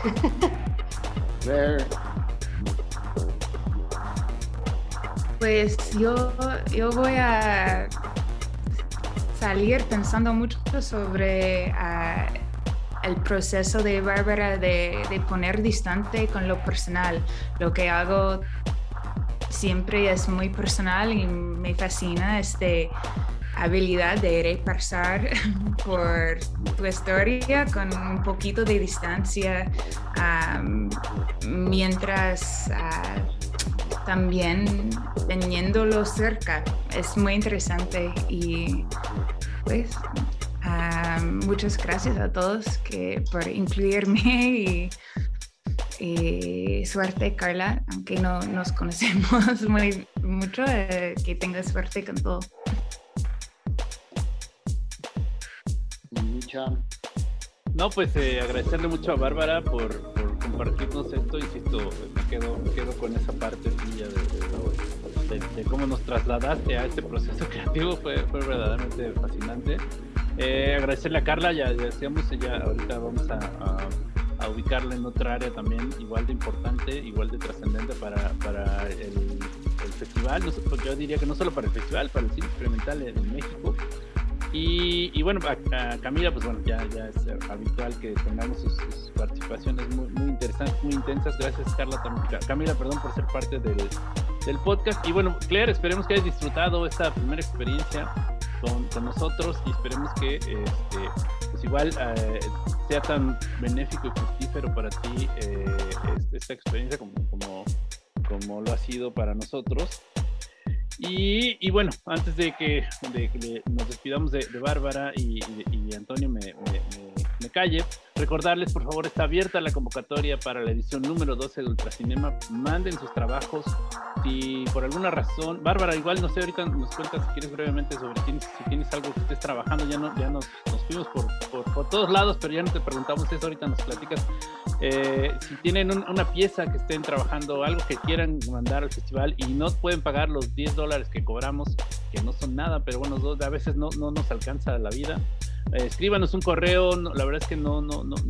Pues yo voy a salir pensando mucho sobre el proceso de Bárbara de poner distante con lo personal. Lo que hago siempre es muy personal y me fascina esta habilidad de repasar por tu historia con un poquito de distancia, mientras también teniéndolo cerca. Es muy interesante, y pues muchas gracias a todos por incluirme, y suerte, Carla, aunque no nos conocemos mucho, que tengas suerte con todo. No, pues agradecerle mucho a Bárbara por compartirnos esto. Insisto, me quedo con esa parte de cómo nos trasladaste a este proceso creativo. Fue verdaderamente fascinante. Agradecerle a Carla, ya decíamos, ella ahorita vamos a ubicarla en otra área también igual de importante, igual de trascendente para el festival. Yo diría que no solo para el festival, para el cine experimental en México. Y bueno, a Camila, pues bueno, ya es habitual que tengamos sus participaciones muy interesantes, muy intensas. Gracias, Camila, perdón, por ser parte del podcast. Y bueno, Claire, esperemos que hayas disfrutado esta primera experiencia con nosotros y esperemos que pues igual sea tan benéfico y fructífero para ti esta experiencia como lo ha sido para nosotros. Y bueno, antes de que nos despidamos de Bárbara y Antonio me calle, recordarles, por favor, está abierta la convocatoria para la edición número 12 de Ultracinema. Manden sus trabajos. Si por alguna razón, Bárbara, igual no sé, ahorita nos cuentas si quieres brevemente sobre si tienes algo que estés trabajando. Ya nos fuimos por todos lados, pero ya no te preguntamos eso, ahorita nos platicas. Si tienen una pieza que estén trabajando, algo que quieran mandar al festival y no pueden pagar los $10 que cobramos, que no son nada, pero bueno, a veces no nos alcanza la vida, escríbanos un correo. La verdad es que no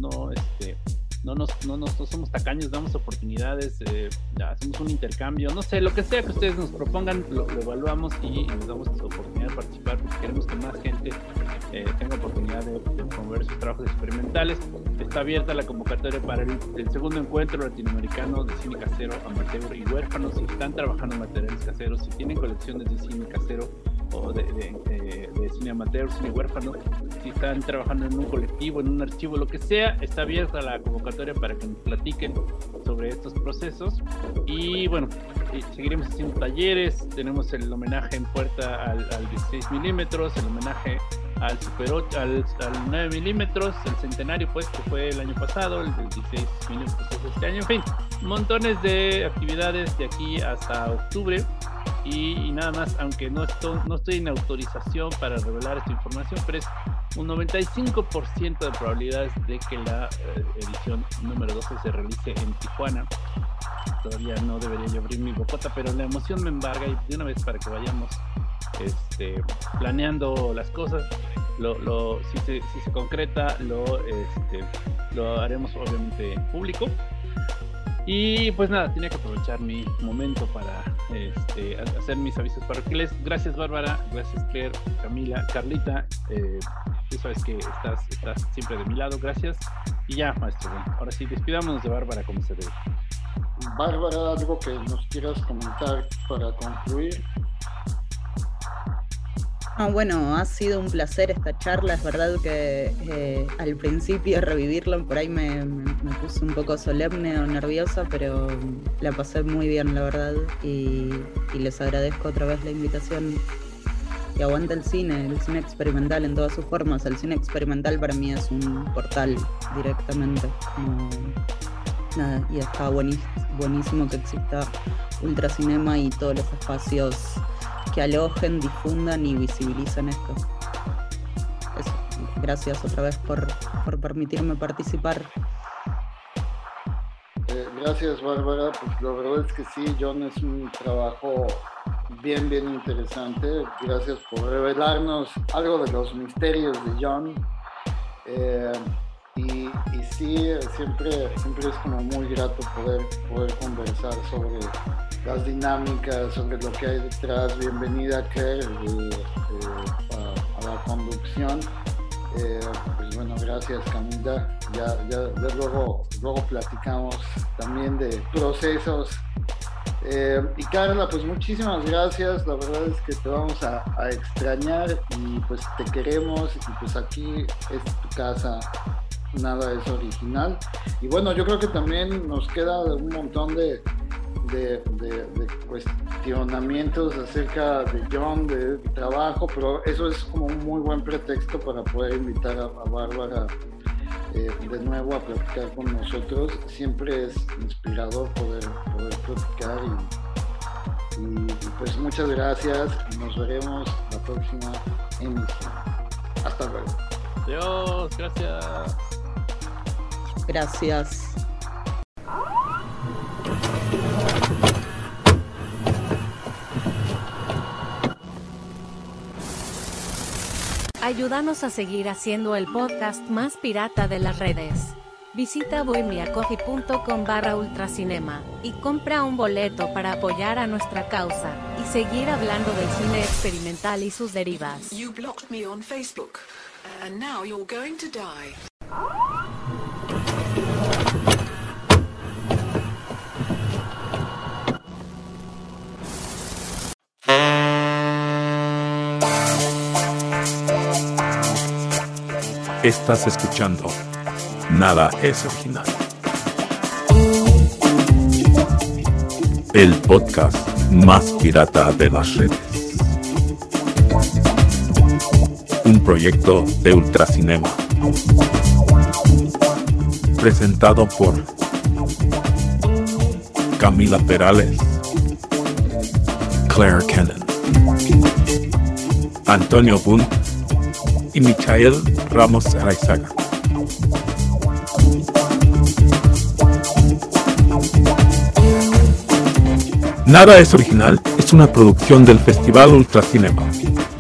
somos tacaños, damos oportunidades, hacemos un intercambio, no sé, lo que sea que ustedes nos propongan, lo evaluamos y les damos la oportunidad de participar, porque queremos que más gente tenga oportunidad de promover sus trabajos experimentales. Está abierta la convocatoria para el segundo encuentro latinoamericano de cine casero, amateur y huérfanos. Si están trabajando en materiales caseros, si tienen colecciones de cine casero o de cine amateur, cine huérfano, si están trabajando en un colectivo, en un archivo, lo que sea, está abierta la convocatoria para que nos platiquen sobre estos procesos. Y bueno, seguiremos haciendo talleres. Tenemos el homenaje en puerta al 16 milímetros, el homenaje al Super 8, al 9 milímetros, el centenario pues que fue el año pasado, el 16 milímetros es este año. En fin, montones de actividades de aquí hasta octubre. Y nada más, aunque no estoy en autorización para revelar esta información, pero es un 95% de probabilidades de que la edición número 12 se realice en Tijuana. Todavía no debería yo abrir mi bocota, pero la emoción me embarga, y de una vez para que vayamos planeando las cosas. Si se concreta, lo haremos obviamente público. Y pues nada, tenía que aprovechar mi momento para hacer mis avisos parroquiales. Gracias, Bárbara, gracias, Claire, Camila, Carlita. Tú sabes que estás siempre de mi lado, gracias. Y ya, maestro, bueno, ahora sí, despidámonos de Bárbara como se debe. Bárbara, algo que nos quieras comentar para concluir. Bueno, ha sido un placer esta charla. Es verdad que al principio revivirla por ahí me puse un poco solemne o nerviosa, pero la pasé muy bien, la verdad, y les agradezco otra vez la invitación. Y aguanta el cine experimental en todas sus formas. El cine experimental para mí es un portal directamente. Nada, y está buenísimo que exista Ultracinema y todos los espacios que alojen, difundan y visibilicen esto. Eso. Gracias otra vez por permitirme participar. Gracias, Bárbara. Pues la verdad es que sí, John es un trabajo bien interesante. Gracias por revelarnos algo de los misterios de John. Y sí, siempre es como muy grato poder conversar sobre las dinámicas, sobre lo que hay detrás. Bienvenida, Claire, a la conducción. Pues bueno, gracias, Camila. Ya luego platicamos también de procesos. Y Carla, pues muchísimas gracias. La verdad es que te vamos a extrañar y pues te queremos, y pues aquí es tu casa. Nada es original. Y bueno, yo creo que también nos queda un montón de cuestionamientos acerca de John, de trabajo, pero eso es como un muy buen pretexto para poder invitar a Bárbara de nuevo a platicar con nosotros. Siempre es inspirador poder platicar y pues muchas gracias y nos veremos la próxima emisión. Hasta luego. Adiós, gracias. Gracias. Ayúdanos a seguir haciendo el podcast más pirata de las redes. Visita buymeacoffee.com/ultracinema y compra un boleto para apoyar a nuestra causa y seguir hablando del cine experimental y sus derivas. You blocked me on Facebook, and now you're going to die. Estás escuchando Nada es Original, el podcast más pirata de las redes. Un proyecto de Ultracinema, presentado por Camila Perales, Claire Cannon, Antonio Bunt y Michael Ramos Araizaga. Nada es Original es una producción del Festival Ultracinema.